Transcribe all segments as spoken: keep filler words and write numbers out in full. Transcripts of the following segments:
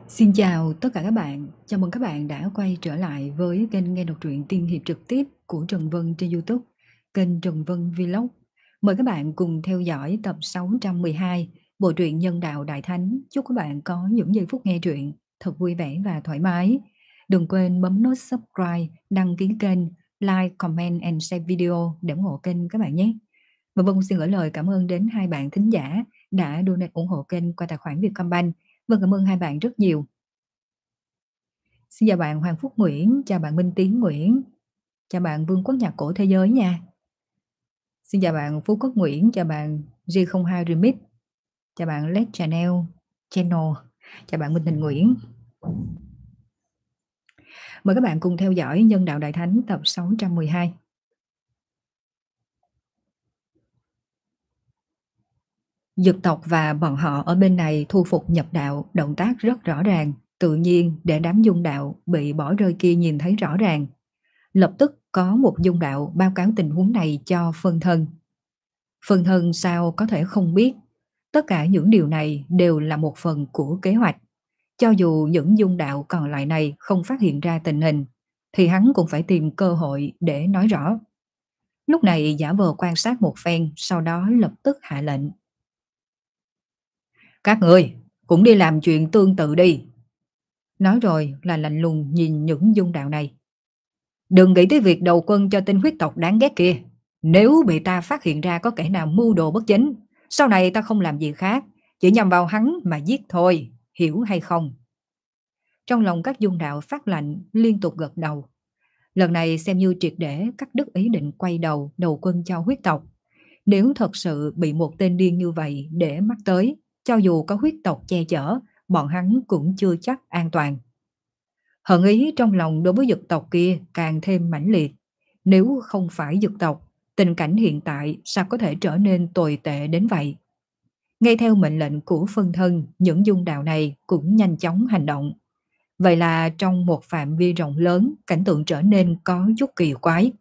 Xin chào tất cả các bạn, chào mừng các bạn đã quay trở lại với kênh nghe đọc truyện tiên hiệp trực tiếp của Trần Vân trên YouTube, kênh Trần Vân Vlog. Mời các bạn cùng theo dõi tập sáu trăm mười hai bộ truyện Nhân đạo Đại Thánh. Chúc các bạn có những giây phút nghe truyện thật vui vẻ và thoải mái. Đừng quên bấm nút subscribe, đăng ký kênh, like, comment and share video để ủng hộ kênh các bạn nhé. Và Vân xin gửi lời cảm ơn đến hai bạn thính giả đã donate ủng hộ kênh qua tài khoản Vietcombank. Vâng, cảm ơn hai bạn rất nhiều. Xin chào bạn Hoàng Phúc Nguyễn, chào bạn Minh Tiến Nguyễn, chào bạn Vương Quốc Nhạc Cổ Thế Giới nha. Xin chào bạn Phú Quốc Nguyễn, chào bạn G không hai Remix, chào bạn Led Channel, Channel, chào bạn Minh Thành Nguyễn. Mời các bạn cùng theo dõi Nhân đạo Đại Thánh tập sáu trăm mười hai. Dực tộc và bọn họ ở bên này thu phục nhập đạo, động tác rất rõ ràng, tự nhiên để đám dung đạo bị bỏ rơi kia nhìn thấy rõ ràng. Lập tức có một dung đạo báo cáo tình huống này cho phân thân. Phân thân sao có thể không biết, tất cả những điều này đều là một phần của kế hoạch. Cho dù những dung đạo còn lại này không phát hiện ra tình hình, thì hắn cũng phải tìm cơ hội để nói rõ. Lúc này giả vờ quan sát một phen, sau đó lập tức hạ lệnh. Các người cũng đi làm chuyện tương tự đi. Nói rồi là lạnh lùng nhìn những dung đạo này. Đừng nghĩ tới việc đầu quân cho tên huyết tộc đáng ghét kia. Nếu bị ta phát hiện ra có kẻ nào mưu đồ bất chính, sau này ta không làm gì khác, chỉ nhằm vào hắn mà giết thôi, hiểu hay không? Trong lòng các dung đạo phát lạnh liên tục gật đầu. Lần này xem như triệt để cắt đứt ý định quay đầu đầu quân cho huyết tộc. Nếu thật sự bị một tên điên như vậy để mắt tới, cho dù có huyết tộc che chở, bọn hắn cũng chưa chắc an toàn. Hận ý trong lòng đối với dực tộc kia càng thêm mãnh liệt. Nếu không phải dực tộc, tình cảnh hiện tại sao có thể trở nên tồi tệ đến vậy? Ngay theo mệnh lệnh của phân thân, những dung đạo này cũng nhanh chóng hành động. Vậy là trong một phạm vi rộng lớn, cảnh tượng trở nên có chút kỳ quái.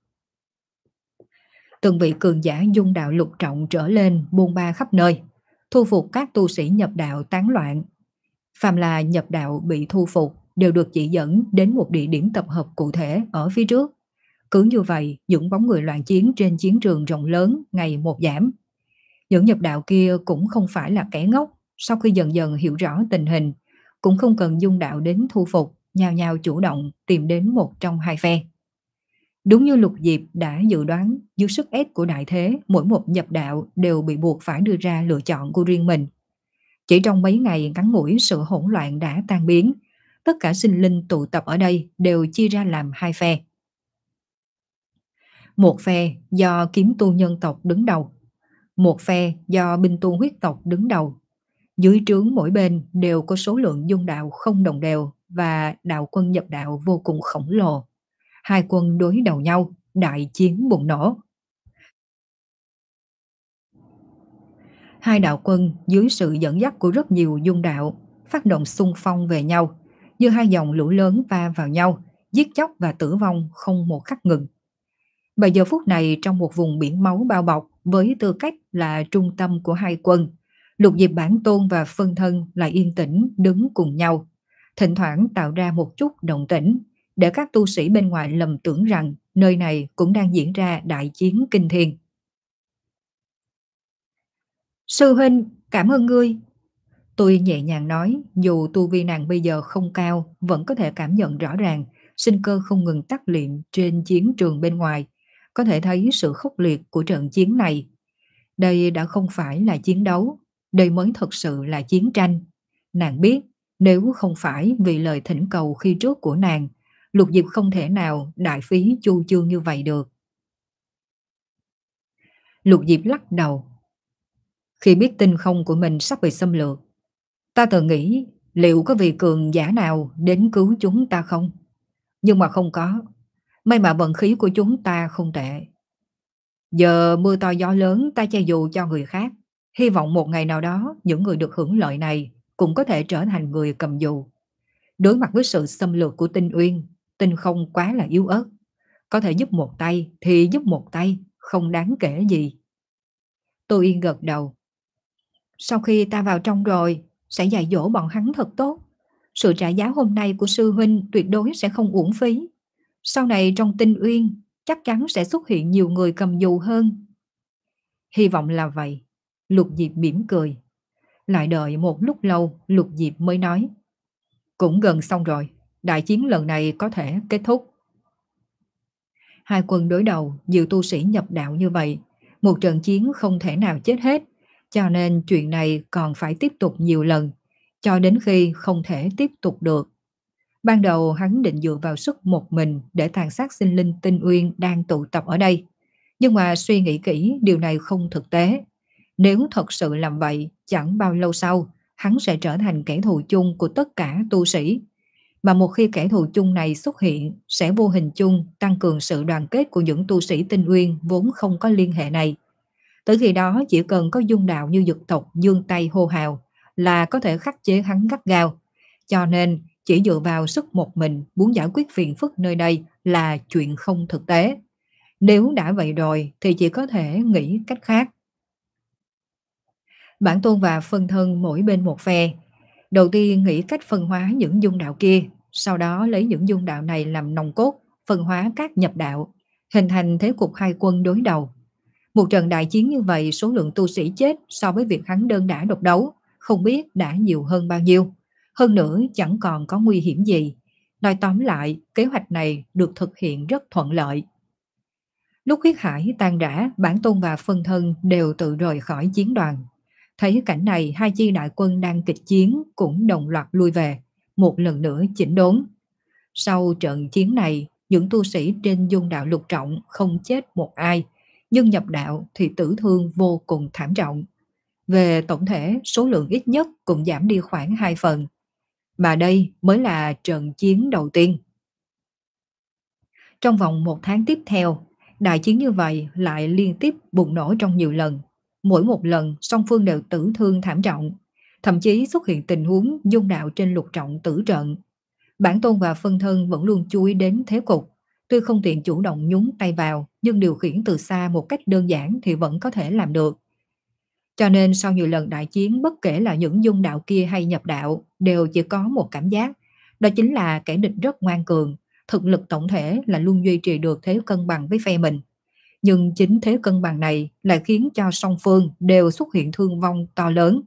Từng vị cường giả dung đạo lục trọng trở lên buôn ba khắp nơi, thu phục các tu sĩ nhập đạo tán loạn. Phàm là nhập đạo bị thu phục đều được chỉ dẫn đến một địa điểm tập hợp cụ thể ở phía trước. Cứ như vậy, những bóng người loạn chiến trên chiến trường rộng lớn ngày một giảm. Những nhập đạo kia cũng không phải là kẻ ngốc, sau khi dần dần hiểu rõ tình hình, cũng không cần dung đạo đến thu phục, nhao nhao chủ động tìm đến một trong hai phe. Đúng như Lục Diệp đã dự đoán, dưới sức ép của đại thế, mỗi một nhập đạo đều bị buộc phải đưa ra lựa chọn của riêng mình. Chỉ trong mấy ngày ngắn ngủi, sự hỗn loạn đã tan biến. Tất cả sinh linh tụ tập ở đây đều chia ra làm hai phe. Một phe do kiếm tu nhân tộc đứng đầu, một phe do binh tu huyết tộc đứng đầu. Dưới trướng mỗi bên đều có số lượng dung đạo không đồng đều và đạo quân nhập đạo vô cùng khổng lồ. Hai quân đối đầu nhau, đại chiến bùng nổ. Hai đạo quân dưới sự dẫn dắt của rất nhiều dung đạo phát động xung phong về nhau, như hai dòng lũ lớn va vào nhau, giết chóc và tử vong không một khắc ngừng. Bây giờ phút này trong một vùng biển máu bao bọc, với tư cách là trung tâm của hai quân, Lục Diệp Bản Tôn và phân thân lại yên tĩnh đứng cùng nhau, thỉnh thoảng tạo ra một chút động tĩnh để các tu sĩ bên ngoài lầm tưởng rằng nơi này cũng đang diễn ra đại chiến kinh thiên. Sư huynh, cảm ơn ngươi. Tôi nhẹ nhàng nói, dù tu vi nàng bây giờ không cao, vẫn có thể cảm nhận rõ ràng sinh cơ không ngừng tắc liệm trên chiến trường bên ngoài, có thể thấy sự khốc liệt của trận chiến này. Đây đã không phải là chiến đấu, đây mới thật sự là chiến tranh. Nàng biết, nếu không phải vì lời thỉnh cầu khi trước của nàng, Lục Diệp không thể nào đại phí chu chương như vậy được. Lục Diệp lắc đầu. Khi biết tinh không của mình sắp bị xâm lược, ta từng nghĩ liệu có vị cường giả nào đến cứu chúng ta không? Nhưng mà không có. May mà vận khí của chúng ta không tệ. Giờ mưa to gió lớn ta che dù cho người khác. Hy vọng một ngày nào đó những người được hưởng lợi này cũng có thể trở thành người cầm dù. Đối mặt với sự xâm lược của Tinh Uyên, Tinh không quá là yếu ớt. Có thể giúp một tay thì giúp một tay, không đáng kể gì. Tô Yên gật đầu. Sau khi ta vào trong rồi, sẽ dạy dỗ bọn hắn thật tốt. Sự trả giá hôm nay của sư huynh tuyệt đối sẽ không uổng phí. Sau này trong Tinh Uyên chắc chắn sẽ xuất hiện nhiều người cầm dù hơn. Hy vọng là vậy. Lục Diệp mỉm cười. Lại đợi một lúc lâu, Lục Diệp mới nói. Cũng gần xong rồi, đại chiến lần này có thể kết thúc. Hai quân đối đầu, nhiều tu sĩ nhập đạo như vậy. Một trận chiến không thể nào chết hết, cho nên chuyện này còn phải tiếp tục nhiều lần, cho đến khi không thể tiếp tục được. Ban đầu hắn định dựa vào sức một mình để tàn sát sinh linh Tinh Uyên đang tụ tập ở đây. Nhưng mà suy nghĩ kỹ, điều này không thực tế. Nếu thật sự làm vậy, chẳng bao lâu sau, hắn sẽ trở thành kẻ thù chung của tất cả tu sĩ. Mà một khi kẻ thù chung này xuất hiện, sẽ vô hình chung tăng cường sự đoàn kết của những tu sĩ Tinh Uyên vốn không có liên hệ này. Tới khi đó chỉ cần có dung đạo như dực tộc giương tay hô hào là có thể khắc chế hắn gắt gao. Cho nên chỉ dựa vào sức một mình muốn giải quyết phiền phức nơi đây là chuyện không thực tế. Nếu đã vậy rồi thì chỉ có thể nghĩ cách khác. Bản tôn và phân thân mỗi bên một phe. Đầu tiên nghĩ cách phân hóa những dung đạo kia, sau đó lấy những dung đạo này làm nòng cốt, phân hóa các nhập đạo, hình thành thế cục hai quân đối đầu. Một trận đại chiến như vậy, số lượng tu sĩ chết so với việc hắn đơn đả độc đấu, không biết đã nhiều hơn bao nhiêu. Hơn nữa chẳng còn có nguy hiểm gì. Nói tóm lại, kế hoạch này được thực hiện rất thuận lợi. Lúc huyết hải tan rã, bản tôn và phân thân đều tự rời khỏi chiến đoàn. Thấy cảnh này, hai chi đại quân đang kịch chiến cũng đồng loạt lui về, một lần nữa chỉnh đốn. Sau trận chiến này, những tu sĩ trên dung đạo lục trọng không chết một ai, nhưng nhập đạo thì tử thương vô cùng thảm trọng. Về tổng thể, số lượng ít nhất cũng giảm đi khoảng hai phần. Mà đây mới là trận chiến đầu tiên. Trong vòng một tháng tiếp theo, đại chiến như vậy lại liên tiếp bùng nổ trong nhiều lần. Mỗi một lần song phương đều tử thương thảm trọng, thậm chí xuất hiện tình huống dung đạo trên lục trọng tử trận. Bản tôn và phân thân vẫn luôn chú ý đến thế cục, tuy không tiện chủ động nhúng tay vào, nhưng điều khiển từ xa một cách đơn giản thì vẫn có thể làm được. Cho nên sau nhiều lần đại chiến, bất kể là những dung đạo kia hay nhập đạo, đều chỉ có một cảm giác, đó chính là kẻ địch rất ngoan cường, thực lực tổng thể là luôn duy trì được thế cân bằng với phe mình. Nhưng chính thế cân bằng này lại khiến cho song phương đều xuất hiện thương vong to lớn.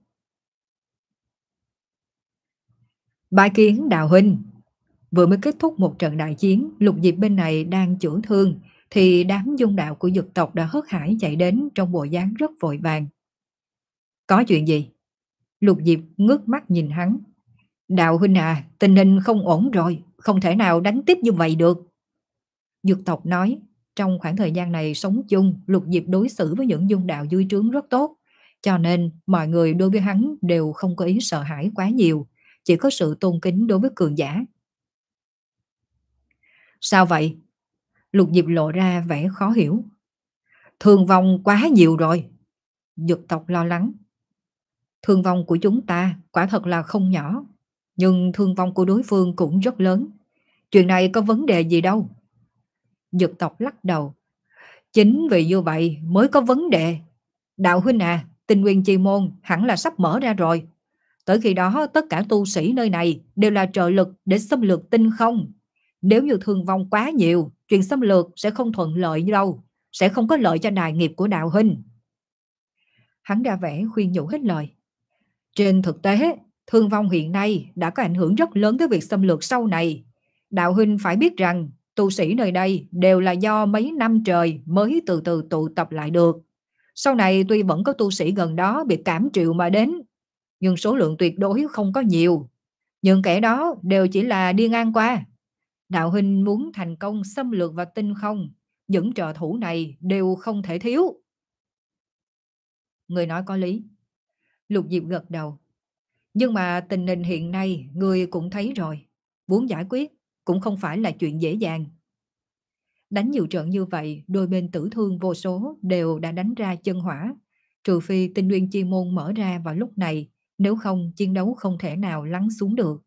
Bái kiến đạo huynh. Vừa mới kết thúc một trận đại chiến, Lục Diệp bên này đang chữa thương, thì đám dung đạo của dực tộc đã hớt hải chạy đến trong bộ dáng rất vội vàng. Có chuyện gì? Lục Diệp ngước mắt nhìn hắn. Đạo huynh à, tình hình không ổn rồi, không thể nào đánh tiếp như vậy được. Dực tộc nói, trong khoảng thời gian này sống chung, Lục Diệp đối xử với những dung đạo dưới trướng rất tốt, cho nên mọi người đối với hắn đều không có ý sợ hãi quá nhiều, chỉ có sự tôn kính đối với cường giả. Sao vậy? Lục Diệp lộ ra vẻ khó hiểu. Thương vong quá nhiều rồi. Dực tộc lo lắng. Thương vong của chúng ta quả thật là không nhỏ, nhưng thương vong của đối phương cũng rất lớn. Chuyện này có vấn đề gì đâu. Dực tộc lắc đầu. Chính vì như vậy mới có vấn đề. Đạo huynh à, Tinh Nguyên Chi Môn hẳn là sắp mở ra rồi. Tới khi đó tất cả tu sĩ nơi này đều là trợ lực để xâm lược tinh không. Nếu như thương vong quá nhiều, chuyện xâm lược sẽ không thuận lợi đâu, sẽ không có lợi cho đài nghiệp của đạo huynh. Hắn ra vẻ khuyên nhủ hết lời. Trên thực tế, thương vong hiện nay đã có ảnh hưởng rất lớn tới việc xâm lược sau này. Đạo huynh phải biết rằng tu sĩ nơi đây đều là do mấy năm trời mới từ từ tụ tập lại được. Sau này tuy vẫn có tu sĩ gần đó bị cảm triệu mà đến, nhưng số lượng tuyệt đối không có nhiều. Nhưng kẻ đó đều chỉ là đi ngang qua. Đạo huynh muốn thành công xâm lược vào tinh không, những trợ thủ này đều không thể thiếu. Người nói có lý. Lục Diệp gật đầu. Nhưng mà tình hình hiện nay người cũng thấy rồi, muốn giải quyết cũng không phải là chuyện dễ dàng. Đánh nhiều trận như vậy, đôi bên tử thương vô số đều đã đánh ra chân hỏa, trừ phi Tinh Nguyên Chi Môn mở ra vào lúc này, nếu không chiến đấu không thể nào lắng xuống được.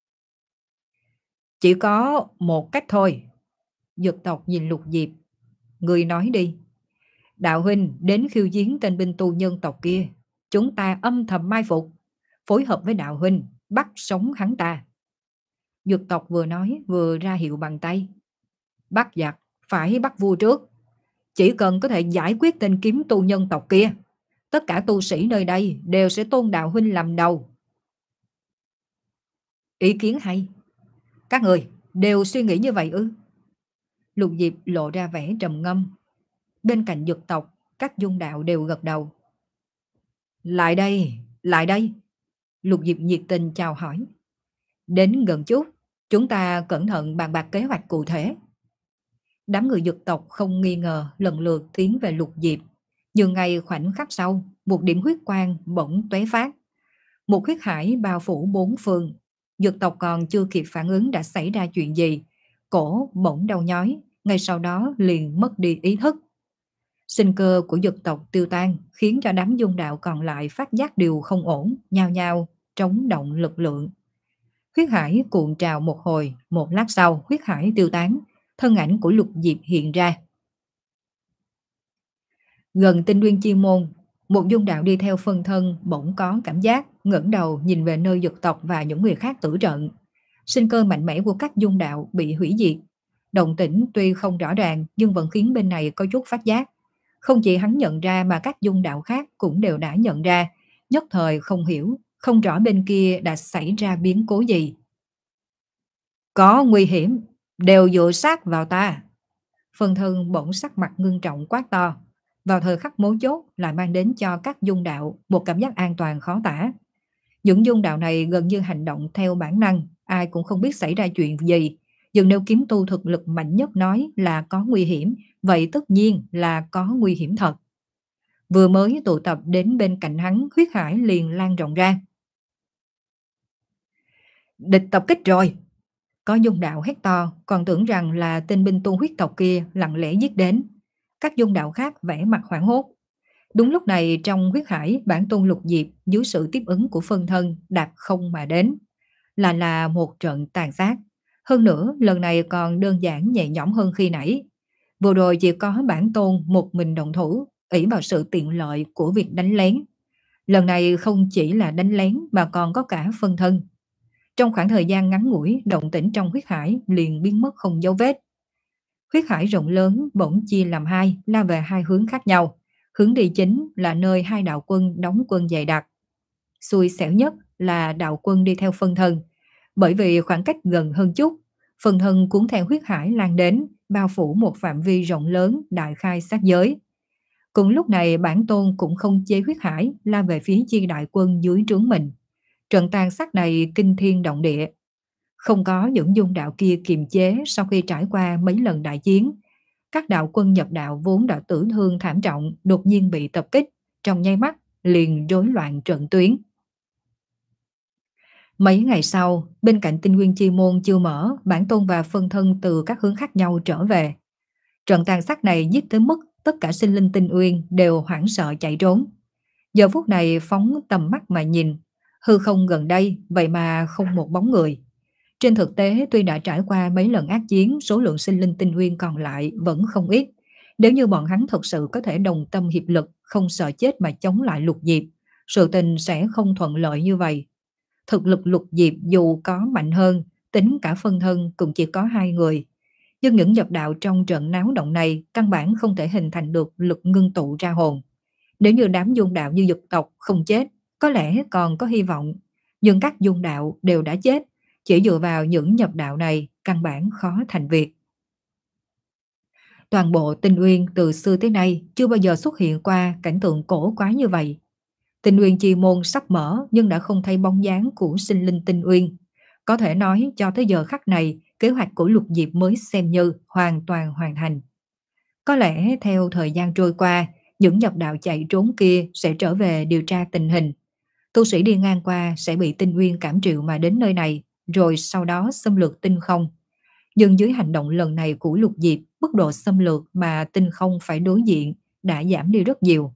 Chỉ có một cách thôi. Dực tộc nhìn Lục Diệp. Người nói đi. Đạo huynh đến khiêu chiến tên binh tu nhân tộc kia, chúng ta âm thầm mai phục, phối hợp với đạo huynh bắt sống hắn ta. Dược tộc vừa nói vừa ra hiệu bằng tay. Bắt giặc, phải bắt vua trước. Chỉ cần có thể giải quyết tên kiếm tu nhân tộc kia, tất cả tu sĩ nơi đây đều sẽ tôn đạo huynh làm đầu. Ý kiến hay. Các người đều suy nghĩ như vậy ư? Lục Diệp lộ ra vẻ trầm ngâm. Bên cạnh dược tộc, các dung đạo đều gật đầu. Lại đây, lại đây. Lục Diệp nhiệt tình chào hỏi. Đến gần chút, chúng ta cẩn thận bàn bạc kế hoạch cụ thể. Đám người dược tộc không nghi ngờ lần lượt tiến về Lục Diệp. Nhưng ngay khoảnh khắc sau, một điểm huyết quang bỗng tóe phát. Một huyết hải bao phủ bốn phương. Dược tộc còn chưa kịp phản ứng đã xảy ra chuyện gì. Cổ bỗng đau nhói, ngay sau đó liền mất đi ý thức. Sinh cơ của dược tộc tiêu tan khiến cho đám dung đạo còn lại phát giác điều không ổn, nhao nhao trống động lực lượng. Huyết hải cuộn trào một hồi, một lát sau huyết hải tiêu tán, thân ảnh của Lục Diệp hiện ra. Gần Tinh Nguyên Chi Môn, một dung đạo đi theo phân thân bỗng có cảm giác, ngẩng đầu nhìn về nơi dược tộc và những người khác tử trận. Sinh cơ mạnh mẽ của các dung đạo bị hủy diệt. Động tĩnh tuy không rõ ràng nhưng vẫn khiến bên này có chút phát giác. Không chỉ hắn nhận ra mà các dung đạo khác cũng đều đã nhận ra, nhất thời không hiểu, không rõ bên kia đã xảy ra biến cố gì. Có nguy hiểm, đều dựa sát vào ta. Phân thân bỗng sắc mặt ngưng trọng quát to. Vào thời khắc mấu chốt lại mang đến cho các dung đạo một cảm giác an toàn khó tả. Những dung đạo này gần như hành động theo bản năng, ai cũng không biết xảy ra chuyện gì. Nhưng nếu kiếm tu thực lực mạnh nhất nói là có nguy hiểm, vậy tất nhiên là có nguy hiểm thật. Vừa mới tụ tập đến bên cạnh hắn, huyết hải liền lan rộng ra. Địch tập kích rồi! Có dung đạo hét to, còn tưởng rằng là tên binh tu huyết tộc kia lặng lẽ giết đến. Các dung đạo khác vẻ mặt hoảng hốt. Đúng lúc này trong huyết hải, bản tôn Lục Diệp dưới sự tiếp ứng của phân thân đạp không mà đến. Là là một trận tàn sát. Hơn nữa lần này còn đơn giản nhẹ nhõm hơn khi nãy. Vừa rồi chỉ có bản tôn một mình động thủ, ỷ vào sự tiện lợi của việc đánh lén. Lần này không chỉ là đánh lén mà còn có cả phân thân. Trong khoảng thời gian ngắn ngủi, động tĩnh trong huyết hải liền biến mất không dấu vết. Huyết hải rộng lớn bỗng chia làm hai, lao về hai hướng khác nhau. Hướng đi chính là nơi hai đạo quân đóng quân dày đặc. Xui xẻo nhất là đạo quân đi theo phân thân. Bởi vì khoảng cách gần hơn chút, phân thân cuốn theo huyết hải lan đến, bao phủ một phạm vi rộng lớn đại khai sát giới. Cùng lúc này bản tôn cũng không chế huyết hải lao về phía chi đại quân dưới trướng mình. Trận tàn sát này kinh thiên động địa. Không có những dung đạo kia kiềm chế sau khi trải qua mấy lần đại chiến. Các đạo quân nhập đạo vốn đã tử thương thảm trọng đột nhiên bị tập kích, trong nháy mắt liền rối loạn trận tuyến. Mấy ngày sau, bên cạnh Tinh Nguyên Chi Môn chưa mở, bản tôn và phân thân từ các hướng khác nhau trở về. Trận tàn sát này giết tới mức tất cả sinh linh Tinh Uyên đều hoảng sợ chạy trốn. Giờ phút này phóng tầm mắt mà nhìn, hư không gần đây vậy mà không một bóng người. Trên thực tế tuy đã trải qua mấy lần ác chiến, số lượng sinh linh Tinh Uyên còn lại vẫn không ít. Nếu như bọn hắn thật sự có thể đồng tâm hiệp lực, không sợ chết mà chống lại Lục Diệp, sự tình sẽ không thuận lợi như vậy. Thực lực Lục Diệp dù có mạnh hơn, tính cả phân thân cũng chỉ có hai người. Nhưng những nhập đạo trong trận náo động này căn bản không thể hình thành được lực ngưng tụ ra hồn. Nếu như đám dung đạo như dực tộc không chết, có lẽ còn có hy vọng. Nhưng các dung đạo đều đã chết, chỉ dựa vào những nhập đạo này căn bản khó thành việc. Toàn bộ Tinh Uyên từ xưa tới nay chưa bao giờ xuất hiện qua cảnh tượng cổ quái như vậy. Tinh Uyên Chi Môn sắp mở nhưng đã không thấy bóng dáng của sinh linh Tinh Uyên. Có thể nói cho tới giờ khắc này, kế hoạch của Lục Diệp mới xem như hoàn toàn hoàn thành. Có lẽ theo thời gian trôi qua, những nhập đạo chạy trốn kia sẽ trở về điều tra tình hình. Tu sĩ đi ngang qua sẽ bị Tinh Uyên cảm triệu mà đến nơi này, rồi sau đó xâm lược tinh không. Nhưng dưới hành động lần này của Lục Diệp, mức độ xâm lược mà tinh không phải đối diện đã giảm đi rất nhiều.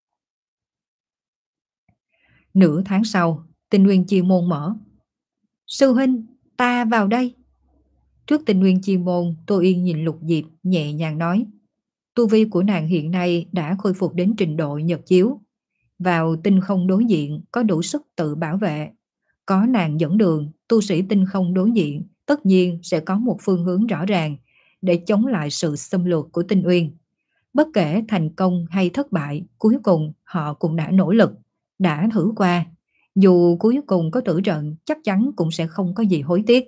Nửa tháng sau, Tinh Nguyên Chi Môn mở. Sư huynh, ta vào đây. Trước Tinh Nguyên Chi Môn, Tô Yên nhìn Lục Diệp nhẹ nhàng nói. Tu vi của nàng hiện nay đã khôi phục đến trình độ nhật chiếu. Vào tinh không đối diện có đủ sức tự bảo vệ. Có nàng dẫn đường, tu sĩ tinh không đối diện tất nhiên sẽ có một phương hướng rõ ràng để chống lại sự xâm lược của Tinh Uyên. Bất kể thành công hay thất bại, cuối cùng họ cũng đã nỗ lực, đã thử qua. Dù cuối cùng có tử trận, chắc chắn cũng sẽ không có gì hối tiếc.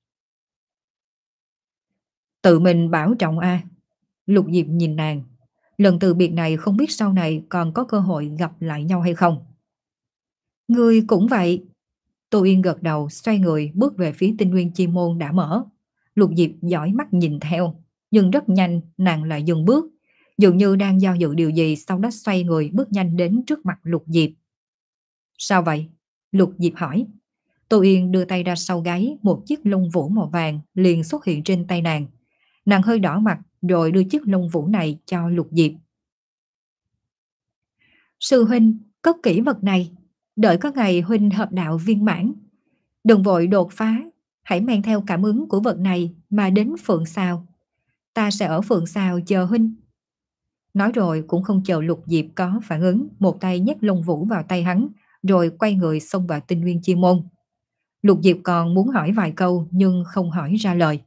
Tự mình bảo trọng a. Lục Diệp nhìn nàng. Lần từ biệt này không biết sau này còn có cơ hội gặp lại nhau hay không. Ngươi cũng vậy. Tô Yên gật đầu, xoay người bước về phía Tinh Nguyên Chi Môn đã mở. Lục Diệp dõi mắt nhìn theo, nhưng rất nhanh nàng lại dừng bước, dường như đang do dự điều gì, sau đó xoay người bước nhanh đến trước mặt Lục Diệp. Sao vậy? Lục Diệp hỏi. Tô Yên đưa tay ra sau gáy, một chiếc lông vũ màu vàng liền xuất hiện trên tay nàng. Nàng hơi đỏ mặt rồi đưa chiếc lông vũ này cho Lục Diệp. Sư huynh, cất kỹ vật này, đợi có ngày huynh hợp đạo viên mãn. Đừng vội đột phá, hãy mang theo cảm ứng của vật này mà đến Phượng Sào. Ta sẽ ở Phượng Sào chờ huynh. Nói rồi cũng không chờ Lục Diệp có phản ứng, một tay nhét lông vũ vào tay hắn, rồi quay người xông vào Tinh Nguyên Chi Môn. Lục Diệp còn muốn hỏi vài câu nhưng không hỏi ra lời.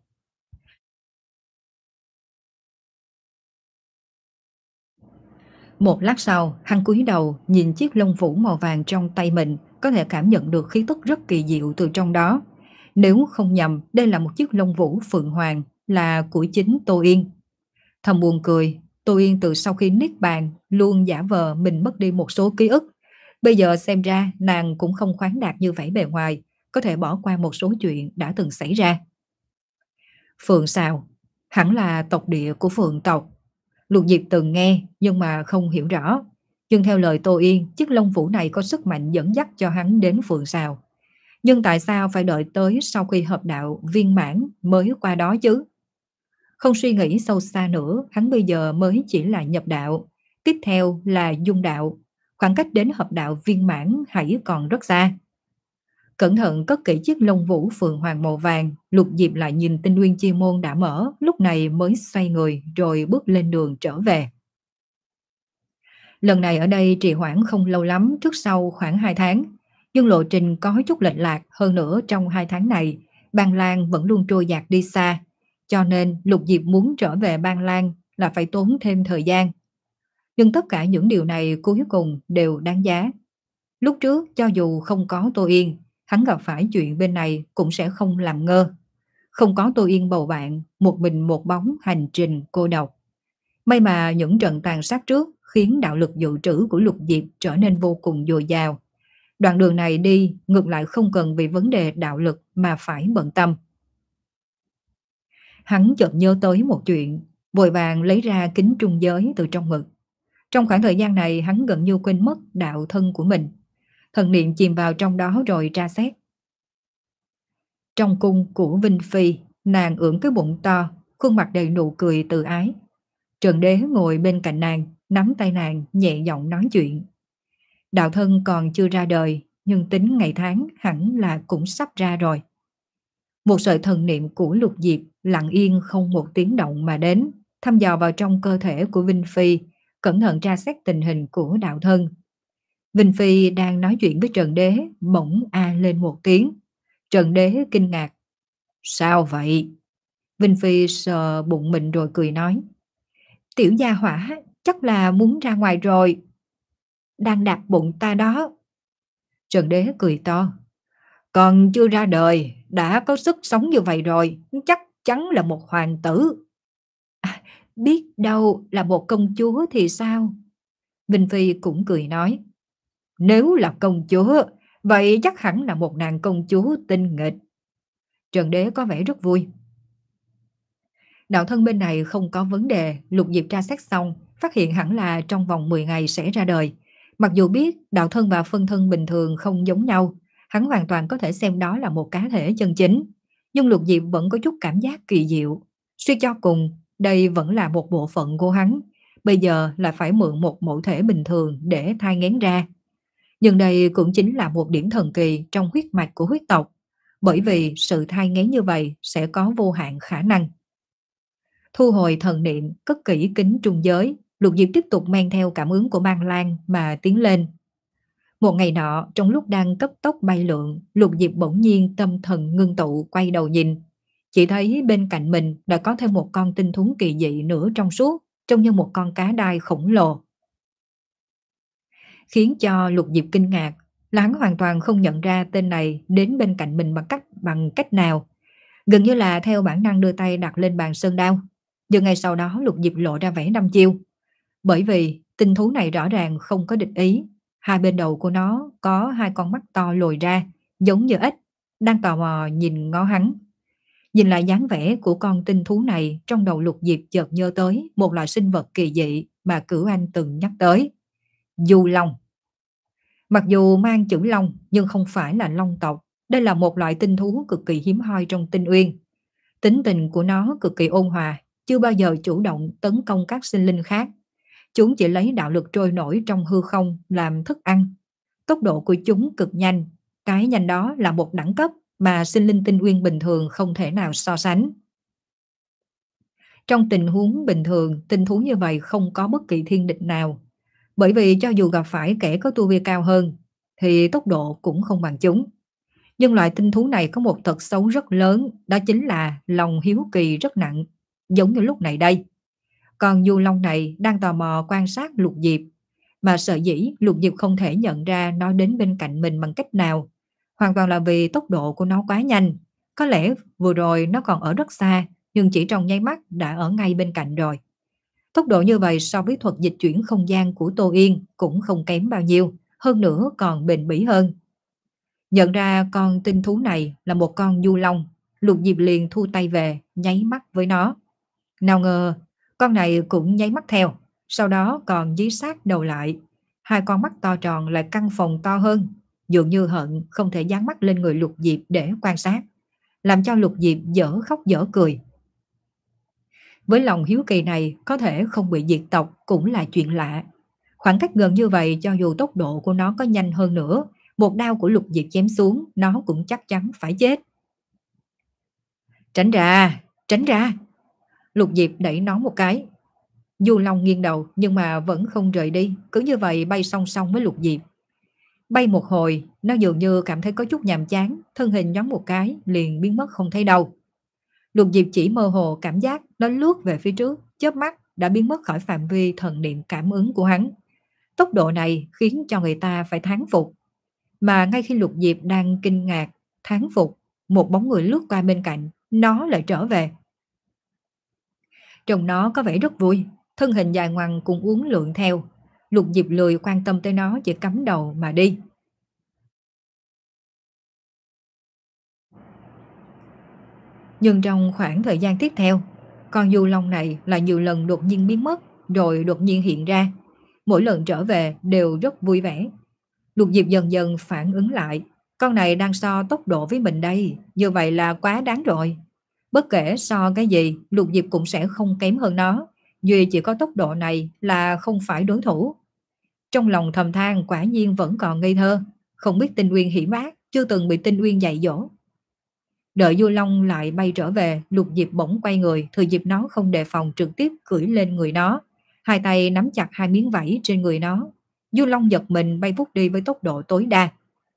Một lát sau, hắn cúi đầu nhìn chiếc lông vũ màu vàng trong tay mình, có thể cảm nhận được khí tức rất kỳ diệu từ trong đó. Nếu không nhầm, đây là một chiếc lông vũ phượng hoàng, là của chính Tô Yên. Thầm buồn cười, Tô Yên từ sau khi niết bàn luôn giả vờ mình mất đi một số ký ức. Bây giờ xem ra nàng cũng không khoáng đạt như vậy bề ngoài, có thể bỏ qua một số chuyện đã từng xảy ra. Phượng Sào, hẳn là tộc địa của Phượng tộc. Lục Diệp từng nghe nhưng mà không hiểu rõ. Nhưng theo lời Tô Yên, chiếc lông vũ này có sức mạnh dẫn dắt cho hắn đến Phượng Sào. Nhưng tại sao phải đợi tới sau khi hợp đạo viên mãn mới qua đó chứ? Không suy nghĩ sâu xa nữa, hắn bây giờ mới chỉ là nhập đạo. Tiếp theo là dung đạo. Khoảng cách đến hợp đạo viên mãn hãy còn rất xa. Cẩn thận cất kỹ chiếc lông vũ phượng hoàng màu vàng, Lục Diệp lại nhìn Tinh Nguyên Chi Môn đã mở, lúc này mới xoay người rồi bước lên đường trở về. Lần này ở đây trì hoãn không lâu lắm, trước sau khoảng hai tháng, nhưng lộ trình có chút lệch lạc, hơn nữa trong hai tháng này, Ban Lan vẫn luôn trôi dạt đi xa, cho nên Lục Diệp muốn trở về Ban Lan là phải tốn thêm thời gian. Nhưng tất cả những điều này cuối cùng đều đáng giá. Lúc trước cho dù không có Tô Yên, hắn gặp phải chuyện bên này cũng sẽ không làm ngơ. Không có Tô Yên bầu bạn, một mình một bóng hành trình cô độc. May mà những trận tàn sát trước khiến đạo lực dự trữ của Lục Diệp trở nên vô cùng dồi dào. Đoạn đường này đi ngược lại không cần vì vấn đề đạo lực mà phải bận tâm. Hắn chợt nhớ tới một chuyện, vội vàng lấy ra kính trung giới từ trong ngực. Trong khoảng thời gian này hắn gần như quên mất đạo thân của mình. Thần niệm chìm vào trong đó rồi tra xét. Trong cung của Vinh Phi, nàng ưỡn cái bụng to, khuôn mặt đầy nụ cười từ ái. Trần Đế ngồi bên cạnh nàng, nắm tay nàng, nhẹ giọng nói chuyện. Đạo thân còn chưa ra đời, nhưng tính ngày tháng hẳn là cũng sắp ra rồi. Một sợi thần niệm của Lục Diệp lặng yên không một tiếng động mà đến, thăm dò vào trong cơ thể của Vinh Phi, cẩn thận tra xét tình hình của đạo thân. Vinh Phi đang nói chuyện với Trần Đế, bỗng a lên một tiếng. Trần Đế kinh ngạc. Sao vậy? Vinh Phi sờ bụng mình rồi cười nói. Tiểu gia hỏa chắc là muốn ra ngoài rồi. Đang đạp bụng ta đó. Trần Đế cười to. Còn chưa ra đời, đã có sức sống như vậy rồi, chắc chắn là một hoàng tử. À, biết đâu là một công chúa thì sao? Vinh Phi cũng cười nói. Nếu là công chúa, vậy chắc hẳn là một nàng công chúa tinh nghịch. Trần Đế có vẻ rất vui. Đạo thân bên này không có vấn đề, Lục Diệp tra xét xong, phát hiện hẳn là trong vòng mười ngày sẽ ra đời. Mặc dù biết đạo thân và phân thân bình thường không giống nhau, hắn hoàn toàn có thể xem đó là một cá thể chân chính. Nhưng Lục Diệp vẫn có chút cảm giác kỳ diệu. Suy cho cùng, đây vẫn là một bộ phận của hắn. Bây giờ là phải mượn một mẫu thể bình thường để thai nghén ra. Nhưng đây cũng chính là một điểm thần kỳ trong huyết mạch của huyết tộc. Bởi vì sự thai nghén như vậy sẽ có vô hạn khả năng. Thu hồi thần niệm, cất kỹ kính trung giới, Lục Diệp tiếp tục mang theo cảm ứng của Ban Lan mà tiến lên. Một ngày nọ, trong lúc đang cấp tốc bay lượn, Lục Diệp bỗng nhiên tâm thần ngưng tụ quay đầu nhìn. Chỉ thấy bên cạnh mình đã có thêm một con tinh thú kỳ dị nửa trong suốt, trông như một con cá đai khổng lồ. Khiến cho Lục Diệp kinh ngạc là hắn hoàn toàn không nhận ra tên này đến bên cạnh mình bằng cách bằng cách nào. Gần như là theo bản năng đưa tay đặt lên bàn sơn đao. Nhưng ngay sau đó Lục Diệp lộ ra vẻ đăm chiêu. Bởi vì tinh thú này rõ ràng không có địch ý. Hai bên đầu của nó có hai con mắt to lồi ra, giống như ếch, đang tò mò nhìn ngó hắn. Nhìn lại dáng vẻ của con tinh thú này, trong đầu Lục Diệp chợt nhớ tới một loại sinh vật kỳ dị mà Cửu Anh từng nhắc tới. Du long. Mặc dù mang chữ long nhưng không phải là long tộc. Đây là một loại tinh thú cực kỳ hiếm hoi trong tinh uyên. Tính tình của nó cực kỳ ôn hòa, chưa bao giờ chủ động tấn công các sinh linh khác. Chúng chỉ lấy đạo lực trôi nổi trong hư không làm thức ăn. Tốc độ của chúng cực nhanh. Cái nhanh đó là một đẳng cấp mà sinh linh tinh uyên bình thường không thể nào so sánh. Trong tình huống bình thường, tinh thú như vậy không có bất kỳ thiên địch nào. Bởi vì cho dù gặp phải kẻ có tu vi cao hơn, thì tốc độ cũng không bằng chúng. Nhưng loại tinh thú này có một tật xấu rất lớn, đó chính là lòng hiếu kỳ rất nặng, giống như lúc này đây. Còn du long này đang tò mò quan sát Lục Diệp, mà sợ dĩ Lục Diệp không thể nhận ra nó đến bên cạnh mình bằng cách nào. Hoàn toàn là vì tốc độ của nó quá nhanh. Có lẽ vừa rồi nó còn ở rất xa, nhưng chỉ trong nháy mắt đã ở ngay bên cạnh rồi. Tốc độ như vậy so với thuật dịch chuyển không gian của Tô Yên cũng không kém bao nhiêu, hơn nữa còn bền bỉ hơn. Nhận ra con tinh thú này là một con du long, Lục Diệp liền thu tay về, nháy mắt với nó. Nào ngờ, con này cũng nháy mắt theo, sau đó còn dí sát đầu lại. Hai con mắt to tròn lại căng phồng to hơn, dường như hận không thể dán mắt lên người Lục Diệp để quan sát, làm cho Lục Diệp dở khóc dở cười. Với lòng hiếu kỳ này, có thể không bị diệt tộc cũng là chuyện lạ. Khoảng cách gần như vậy, cho dù tốc độ của nó có nhanh hơn nữa, một đao của Lục Diệp chém xuống, nó cũng chắc chắn phải chết. Tránh ra, tránh ra. Lục Diệp đẩy nó một cái. Du long nghiêng đầu nhưng mà vẫn không rời đi, cứ như vậy bay song song với Lục Diệp. Bay một hồi, nó dường như cảm thấy có chút nhàm chán, thân hình nhón một cái, liền biến mất không thấy đâu. Lục Diệp chỉ mơ hồ cảm giác nó lướt về phía trước, chớp mắt đã biến mất khỏi phạm vi thần niệm cảm ứng của hắn. Tốc độ này khiến cho người ta phải thán phục. Mà ngay khi Lục Diệp đang kinh ngạc, thán phục, một bóng người lướt qua bên cạnh, nó lại trở về. Trông nó có vẻ rất vui, thân hình dài ngoằng cũng uốn lượn theo. Lục Diệp lười quan tâm tới nó, chỉ cắm đầu mà đi. Nhưng trong khoảng thời gian tiếp theo, con du long này lại nhiều lần đột nhiên biến mất, rồi đột nhiên hiện ra. Mỗi lần trở về đều rất vui vẻ. Lục Diệp dần dần phản ứng lại, con này đang so tốc độ với mình đây, như vậy là quá đáng rồi. Bất kể so cái gì, Lục Diệp cũng sẽ không kém hơn nó, duy chỉ có tốc độ này là không phải đối thủ. Trong lòng thầm than quả nhiên vẫn còn ngây thơ, không biết tinh uyên hiểm ác, chưa từng bị tinh uyên dạy dỗ. Đợi du long lại bay trở về, Lục Diệp bỗng quay người, thừa dịp nó không đề phòng trực tiếp cưỡi lên người nó. Hai tay nắm chặt hai miếng vảy trên người nó. Du long giật mình bay vút đi với tốc độ tối đa.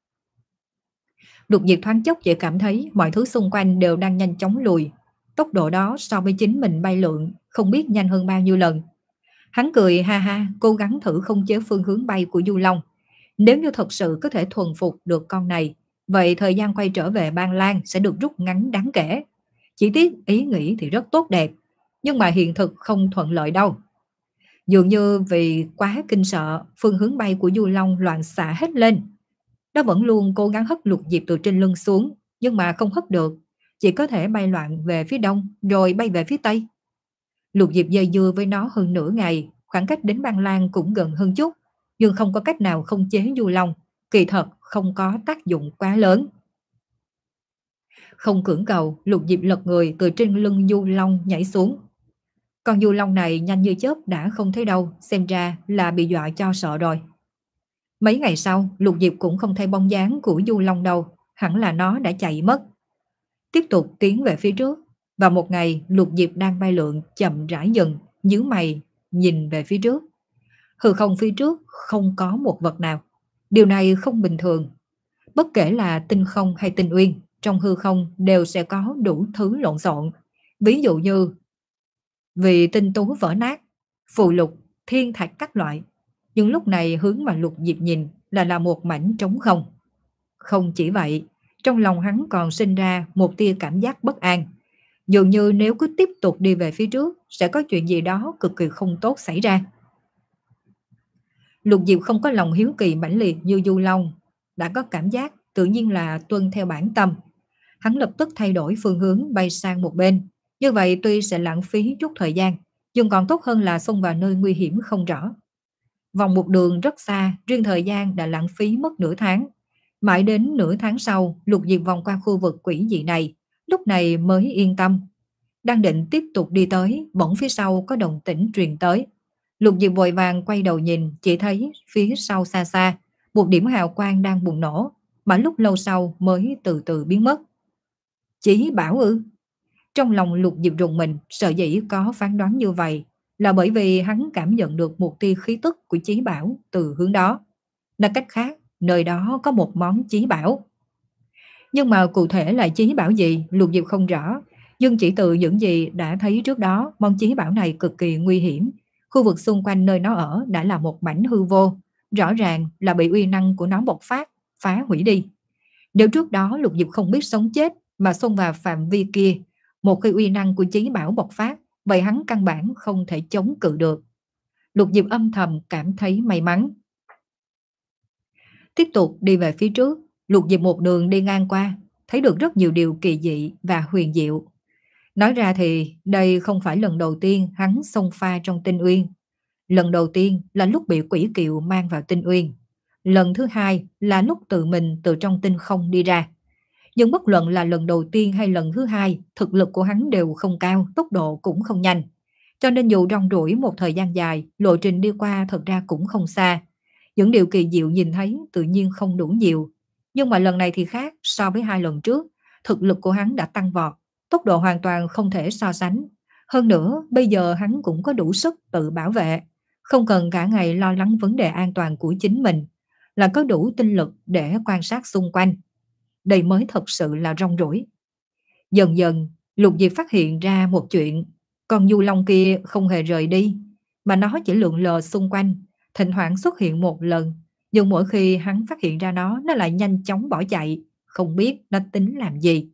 Lục Diệp thoáng chốc chỉ cảm thấy mọi thứ xung quanh đều đang nhanh chóng lùi. Tốc độ đó so với chính mình bay lượn không biết nhanh hơn bao nhiêu lần. Hắn cười ha ha, cố gắng thử không chế phương hướng bay của du long. Nếu như thật sự có thể thuần phục được con này, vậy thời gian quay trở về Ban Lan sẽ được rút ngắn đáng kể. Chỉ tiếc ý nghĩ thì rất tốt đẹp, nhưng mà hiện thực không thuận lợi đâu. Dường như vì quá kinh sợ, phương hướng bay của du long loạn xạ hết lên. Nó vẫn luôn cố gắng hất Lục Diệp từ trên lưng xuống, nhưng mà không hất được, chỉ có thể bay loạn về phía đông rồi bay về phía tây. Lục Diệp dây dưa với nó hơn nửa ngày, khoảng cách đến Ban Lan cũng gần hơn chút, nhưng không có cách nào không chế du long, kỳ thật không có tác dụng quá lớn. Không cưỡng cầu, Lục Diệp lật người từ trên lưng du long nhảy xuống. Con du long này nhanh như chớp đã không thấy đâu, xem ra là bị dọa cho sợ rồi. Mấy ngày sau, Lục Diệp cũng không thấy bóng dáng của du long đâu, hẳn là nó đã chạy mất. Tiếp tục tiến về phía trước, và một ngày Lục Diệp đang bay lượn chậm rãi dần, nhíu mày nhìn về phía trước. Hư không phía trước không có một vật nào. Điều này không bình thường. Bất kể là tinh không hay tinh uyên, trong hư không đều sẽ có đủ thứ lộn xộn. Ví dụ như vì tinh tú vỡ nát, phù lục, thiên thạch các loại. Nhưng lúc này hướng mà Lục Diệp nhìn là là một mảnh trống không. Không chỉ vậy, trong lòng hắn còn sinh ra một tia cảm giác bất an. Dường như nếu cứ tiếp tục đi về phía trước sẽ có chuyện gì đó cực kỳ không tốt xảy ra. Lục Diệp không có lòng hiếu kỳ mãnh liệt như Du Long, đã có cảm giác tự nhiên là tuân theo bản tâm. Hắn lập tức thay đổi phương hướng bay sang một bên. Như vậy tuy sẽ lãng phí chút thời gian, nhưng còn tốt hơn là xông vào nơi nguy hiểm không rõ. Vòng một đường rất xa, riêng thời gian đã lãng phí mất nửa tháng. Mãi đến nửa tháng sau, Lục Diệp vòng qua khu vực quỷ dị này, lúc này mới yên tâm. Đang định tiếp tục đi tới, bỗng phía sau có động tĩnh truyền tới. Lục Diệp vội vàng quay đầu nhìn, chỉ thấy phía sau xa xa, một điểm hào quang đang bùng nổ, mà lúc lâu sau mới từ từ biến mất. Chí bảo ư? Trong lòng Lục Diệp rùng mình, sợ dĩ có phán đoán như vậy là bởi vì hắn cảm nhận được một tia khí tức của chí bảo từ hướng đó. Nói cách khác, nơi đó có một món chí bảo. Nhưng mà cụ thể là chí bảo gì, Lục Diệp không rõ. Nhưng chỉ từ những gì đã thấy trước đó, món chí bảo này cực kỳ nguy hiểm. Khu vực xung quanh nơi nó ở đã là một mảnh hư vô, rõ ràng là bị uy năng của nó bộc phát, phá hủy đi. Nếu trước đó Lục Diệp không biết sống chết mà xông vào phạm vi kia, một khi uy năng của chí bảo bộc phát, vậy hắn căn bản không thể chống cự được. Lục Diệp âm thầm cảm thấy may mắn. Tiếp tục đi về phía trước, Lục Diệp một đường đi ngang qua, thấy được rất nhiều điều kỳ dị và huyền diệu. Nói ra thì đây không phải lần đầu tiên hắn xông pha trong Tinh Uyên. Lần đầu tiên là lúc bị quỷ kiệu mang vào Tinh Uyên. Lần thứ hai là lúc tự mình từ trong tinh không đi ra. Nhưng bất luận là lần đầu tiên hay lần thứ hai, thực lực của hắn đều không cao, tốc độ cũng không nhanh. Cho nên dù rong ruổi một thời gian dài, lộ trình đi qua thật ra cũng không xa. Những điều kỳ diệu nhìn thấy tự nhiên không đủ nhiều. Nhưng mà lần này thì khác, so với hai lần trước, thực lực của hắn đã tăng vọt, tốc độ hoàn toàn không thể so sánh. Hơn nữa, bây giờ hắn cũng có đủ sức tự bảo vệ, không cần cả ngày lo lắng vấn đề an toàn của chính mình, là có đủ tinh lực để quan sát xung quanh. Đây mới thật sự là rong ruổi. Dần dần, Lục Diệp phát hiện ra một chuyện, con du long kia không hề rời đi, mà nó chỉ lượn lờ xung quanh, thỉnh thoảng xuất hiện một lần, nhưng mỗi khi hắn phát hiện ra nó, nó lại nhanh chóng bỏ chạy, không biết nó tính làm gì.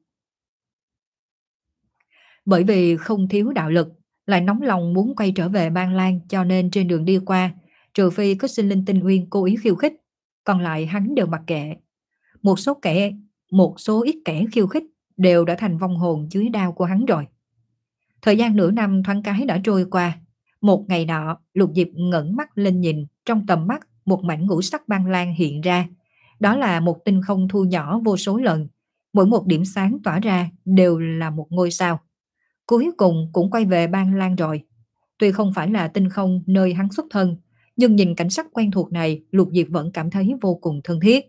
Bởi vì không thiếu đạo lực, lại nóng lòng muốn quay trở về Ban Lan, cho nên trên đường đi qua, trừ phi có sinh linh Tinh Uyên cố ý khiêu khích, còn lại hắn đều mặc kệ. Một số kẻ, một số ít kẻ khiêu khích đều đã thành vong hồn dưới đao của hắn rồi. Thời gian nửa năm thoáng cái đã trôi qua. Một ngày nọ, Lục Diệp ngẩng mắt lên nhìn, trong tầm mắt một mảnh ngũ sắc Ban Lan hiện ra. Đó là một tinh không thu nhỏ vô số lần, mỗi một điểm sáng tỏa ra đều là một ngôi sao. Cuối cùng cũng quay về Ban Lan rồi. Tuy không phải là tinh không nơi hắn xuất thân, nhưng nhìn cảnh sắc quen thuộc này, Lục Diệp vẫn cảm thấy vô cùng thân thiết.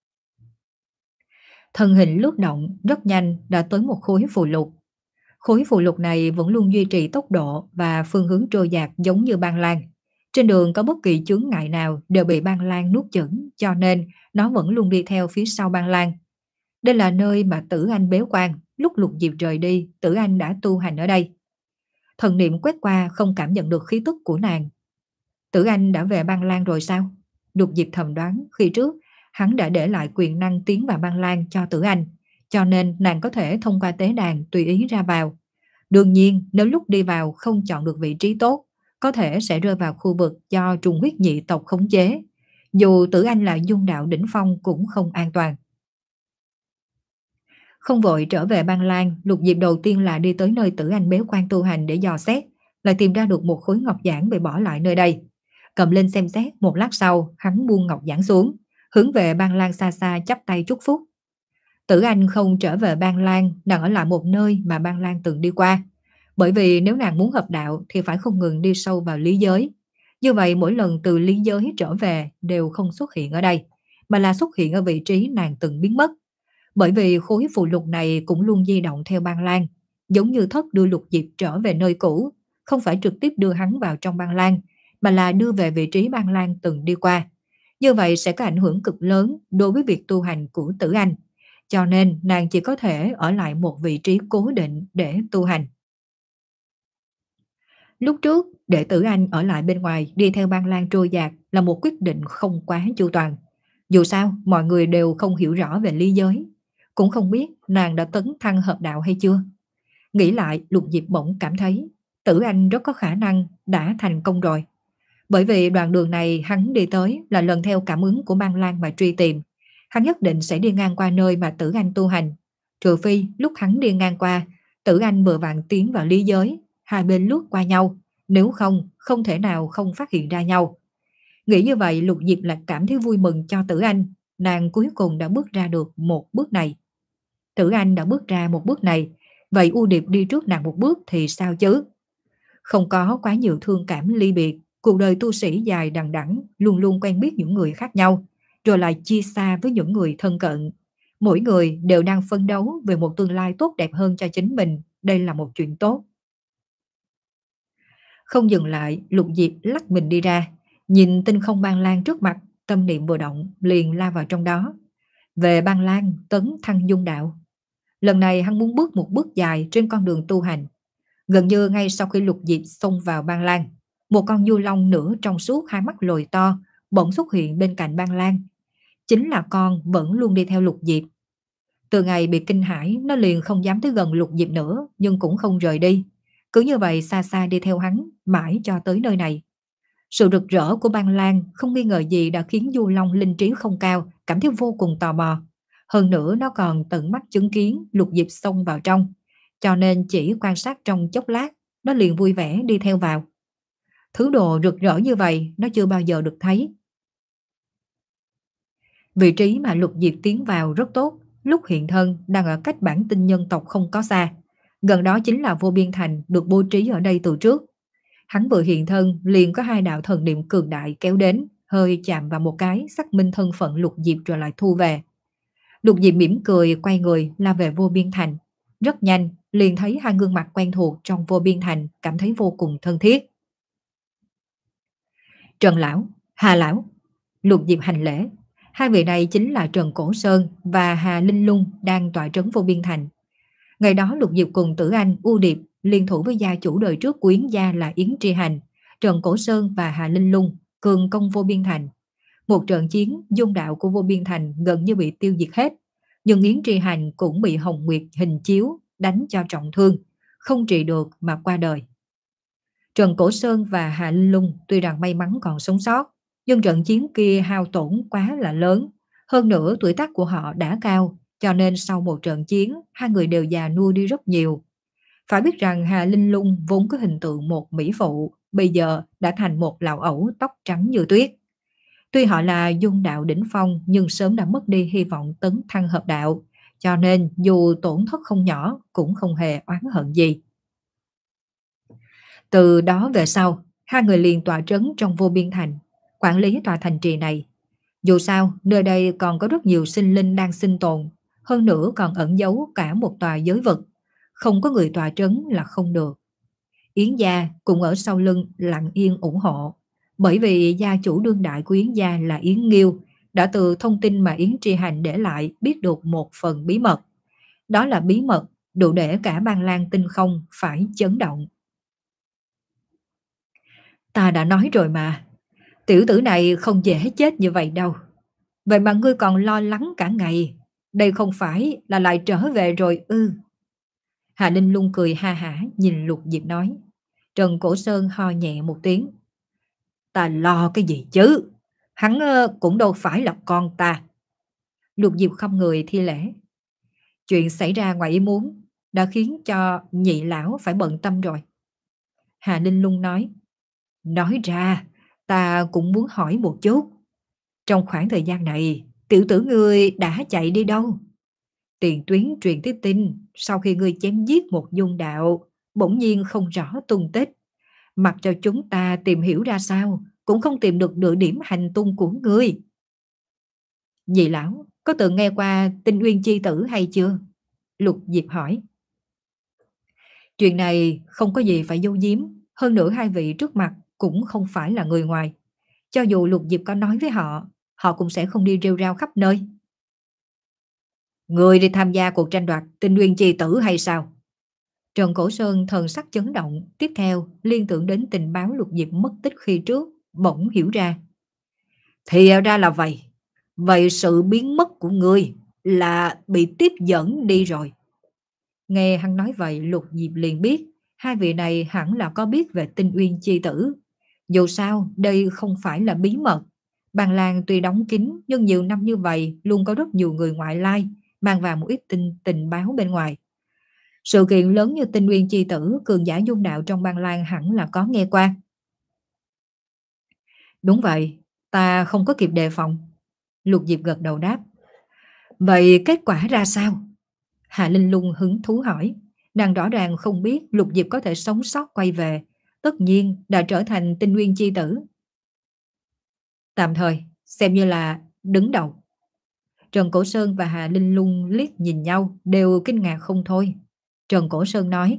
Thân hình lướt động rất nhanh đã tới một khối phù lục. Khối phù lục này vẫn luôn duy trì tốc độ và phương hướng trôi dạt giống như Ban Lan. Trên đường có bất kỳ chướng ngại nào đều bị Ban Lan nuốt chửng, cho nên nó vẫn luôn đi theo phía sau Ban Lan. Đây là nơi mà Tử Anh bế quan, lúc Lục Diệp rời đi, Tử Anh đã tu hành ở đây. Thần niệm quét qua không cảm nhận được khí tức của nàng. Tử Anh đã về Ban Lan rồi sao? Lục Diệp thầm đoán khi trước hắn đã để lại quyền năng tiến vào Ban Lan cho Tử Anh, cho nên nàng có thể thông qua tế đàn tùy ý ra vào. Đương nhiên, nếu lúc đi vào không chọn được vị trí tốt, có thể sẽ rơi vào khu vực do trùng huyết nhị tộc khống chế. Dù Tử Anh là dung đạo đỉnh phong cũng không an toàn. Không vội trở về Ban Lan, Lục Diệp đầu tiên là đi tới nơi Tử Anh bế quan tu hành để dò xét, lại tìm ra được một khối ngọc giản bị bỏ lại nơi đây. Cầm lên xem xét, một lát sau, hắn buông ngọc giản xuống, hướng về Ban Lan xa xa chắp tay chúc phúc. Tử Anh không trở về Ban Lan, nàng ở lại một nơi mà Ban Lan từng đi qua. Bởi vì nếu nàng muốn hợp đạo thì phải không ngừng đi sâu vào lý giới. Như vậy mỗi lần từ lý giới trở về đều không xuất hiện ở đây, mà là xuất hiện ở vị trí nàng từng biến mất. Bởi vì khối phù lục này cũng luôn di động theo Ban Lan, giống như thất đưa Lục Diệp trở về nơi cũ, không phải trực tiếp đưa hắn vào trong Ban Lan, mà là đưa về vị trí Ban Lan từng đi qua. Như vậy sẽ có ảnh hưởng cực lớn đối với việc tu hành của Tử Anh. cho nên nàng chỉ có thể ở lại một vị trí cố định để tu hành. Lúc trước, đệ tử Anh ở lại bên ngoài đi theo Ban Lan trôi dạt là một quyết định không quá chu toàn. Dù sao, mọi người đều không hiểu rõ về lý giới, cũng không biết nàng đã tấn thăng hợp đạo hay chưa. Nghĩ lại, Lục Diệp bỗng cảm thấy Tử Anh rất có khả năng đã thành công rồi. Bởi vì đoạn đường này hắn đi tới là lần theo cảm ứng của Ban Lan mà truy tìm. Hắn nhất định sẽ đi ngang qua nơi mà Tử Anh tu hành. Trừ phi lúc hắn đi ngang qua, Tử Anh vừa vặn tiến vào lý giới, hai bên lướt qua nhau. Nếu không, không thể nào không phát hiện ra nhau. Nghĩ như vậy, Lục Diệp lại cảm thấy vui mừng cho Tử Anh. Nàng cuối cùng đã bước ra được một bước này. Tử Anh đã bước ra một bước này, vậy U Điệp đi trước nàng một bước thì sao chứ? Không có quá nhiều thương cảm ly biệt, cuộc đời tu sĩ dài đằng đẵng, luôn luôn quen biết những người khác nhau, rồi lại chia xa với những người thân cận. Mỗi người đều đang phấn đấu về một tương lai tốt đẹp hơn cho chính mình, đây là một chuyện tốt. Không dừng lại, Lục Diệp lắc mình đi ra, nhìn tinh không Ban Lan trước mặt, tâm niệm vừa động, liền la vào trong đó. Về Ban Lan, tấn thăng dung đạo. Lần này hắn muốn bước một bước dài trên con đường tu hành. Gần như ngay sau khi Lục Diệp xông vào Ban Lan, một con du long nửa trong suốt hai mắt lồi to bỗng xuất hiện bên cạnh Ban Lan. Chính là con vẫn luôn đi theo Lục Diệp. Từ ngày bị kinh hãi, nó liền không dám tới gần Lục Diệp nữa, nhưng cũng không rời đi. Cứ như vậy xa xa đi theo hắn, mãi cho tới nơi này. Sự rực rỡ của Ban Lan không nghi ngờ gì đã khiến Du Long linh trí không cao, cảm thấy vô cùng tò mò. Hơn nữa nó còn tận mắt chứng kiến Lục Diệp xông vào trong. Cho nên chỉ quan sát trong chốc lát, nó liền vui vẻ đi theo vào. Thứ đồ rực rỡ như vậy, nó chưa bao giờ được thấy. Vị trí mà Lục Diệp tiến vào rất tốt, lúc hiện thân đang ở cách bản tinh nhân tộc không có xa. Gần đó chính là Vô Biên Thành được bố trí ở đây từ trước. Hắn vừa hiện thân liền có hai đạo thần niệm cường đại kéo đến, hơi chạm vào một cái xác minh thân phận Lục Diệp rồi lại thu về. Lục Diệp mỉm cười quay người la về Vô Biên Thành. Rất nhanh liền thấy hai gương mặt quen thuộc trong Vô Biên Thành, cảm thấy vô cùng thân thiết. Trần Lão, Hà Lão. Lục Diệp hành lễ. Hai vị này chính là Trần Cổ Sơn và Hà Linh Lung đang tọa trấn Vô Biên Thành. Ngày đó Lục Diệp cùng Tử Anh, U Điệp liên thủ với gia chủ đời trước của Yến gia là Yến Tri Hành, Trần Cổ Sơn và Hà Linh Lung cường công Vô Biên Thành. Một trận chiến dung đạo của Vô Biên Thành gần như bị tiêu diệt hết, nhưng Yến Tri Hành cũng bị Hồng Nguyệt hình chiếu đánh cho trọng thương, không trị được mà qua đời. Trần Cổ Sơn và Hà Linh Lung tuy rằng may mắn còn sống sót, nhưng trận chiến kia hao tổn quá là lớn, hơn nữa tuổi tác của họ đã cao, cho nên sau một trận chiến, hai người đều già nua đi rất nhiều. Phải biết rằng Hà Linh Lung vốn có hình tượng một mỹ phụ, bây giờ đã thành một lão ẩu tóc trắng như tuyết. Tuy họ là dung đạo đỉnh phong nhưng sớm đã mất đi hy vọng tấn thăng hợp đạo, cho nên dù tổn thất không nhỏ cũng không hề oán hận gì. Từ đó về sau, hai người liền tọa trấn trong Vô Biên Thành, quản lý tòa thành trì này. Dù sao, nơi đây còn có rất nhiều sinh linh đang sinh tồn, hơn nữa còn ẩn giấu cả một tòa giới vực. Không có người tọa trấn là không được. Yến gia cũng ở sau lưng lặng yên ủng hộ, bởi vì gia chủ đương đại của Yến gia là Yến Nghiêu đã từ thông tin mà Yến Tri Hành để lại biết được một phần bí mật. Đó là bí mật đủ để cả Ban Lan tinh không phải chấn động. Ta đã nói rồi mà, tiểu tử này không dễ chết như vậy đâu. Vậy mà ngươi còn lo lắng cả ngày, đây không phải là lại trở về rồi ư? Hà Linh Lung cười ha hả nhìn Lục Diệp nói. Trần Cổ Sơn ho nhẹ một tiếng. Ta lo cái gì chứ? Hắn cũng đâu phải là con ta. Lục Diệp không người thi lễ. Chuyện xảy ra ngoài ý muốn đã khiến cho nhị lão phải bận tâm rồi. Hà Linh Lung nói. Nói ra, ta cũng muốn hỏi một chút. Trong khoảng thời gian này, tiểu tử ngươi đã chạy đi đâu? Tiền tuyến truyền tiếp tin, sau khi ngươi chém giết một dung đạo, bỗng nhiên không rõ tung tích. Mặc cho chúng ta tìm hiểu ra sao, cũng không tìm được địa điểm hành tung của ngươi. Nhị lão, có từng nghe qua Tinh Uyên chi tử hay chưa? Lục Diệp hỏi. Chuyện này không có gì phải giấu giếm, hơn nữa hai vị trước mặt cũng không phải là người ngoài. Cho dù Lục Diệp có nói với họ, họ cũng sẽ không đi rêu rao khắp nơi. Người đi tham gia cuộc tranh đoạt tinh nguyên chi tử hay sao? Trần Cổ Sơn thần sắc chấn động, tiếp theo liên tưởng đến tình báo Lục Diệp mất tích khi trước, bỗng hiểu ra. Thì ra là vậy. Vậy sự biến mất của ngươi là bị tiếp dẫn đi rồi. Nghe hắn nói vậy, Lục Diệp liền biết hai vị này hẳn là có biết về tinh uyên chi tử. Dù sao, đây không phải là bí mật. Bàn làng tuy đóng kín nhưng nhiều năm như vậy luôn có rất nhiều người ngoại lai mang vào một ít tin tình báo bên ngoài. Sự kiện lớn như tinh uyên chi tử, cường giả dung đạo trong Ban Lang hẳn là có nghe qua. Đúng vậy, ta không có kịp đề phòng. Lục Diệp gật đầu đáp. Vậy kết quả ra sao? Hạ Linh Lung hứng thú hỏi. Nàng rõ ràng không biết Lục Diệp có thể sống sót quay về, tất nhiên đã trở thành tinh nguyên chi tử. Tạm thời, xem như là đứng đầu. Trần Cổ Sơn và Hạ Linh Lung liếc nhìn nhau, đều kinh ngạc không thôi. Trần Cổ Sơn nói.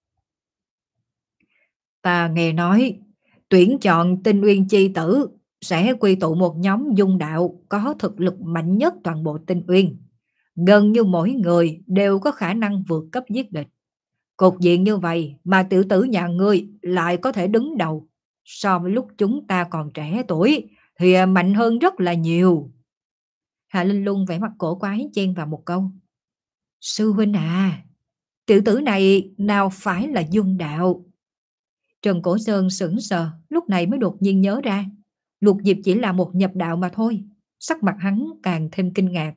Ta nghe nói, tuyển chọn tinh nguyên chi tử sẽ quy tụ một nhóm dung đạo có thực lực mạnh nhất toàn bộ tinh uyên. Gần như mỗi người đều có khả năng vượt cấp giết địch. Cục diện như vậy mà tiểu tử nhà ngươi lại có thể đứng đầu. So với lúc chúng ta còn trẻ tuổi thì mạnh hơn rất là nhiều. Hạ Linh Lung vẻ mặt cổ quái chen vào một câu. Sư huynh à, tiểu tử này nào phải là dung đạo? Trần Cổ Sơn sững sờ, lúc này mới đột nhiên nhớ ra. Lục Diệp chỉ là một nhập đạo mà thôi. Sắc mặt hắn càng thêm kinh ngạc.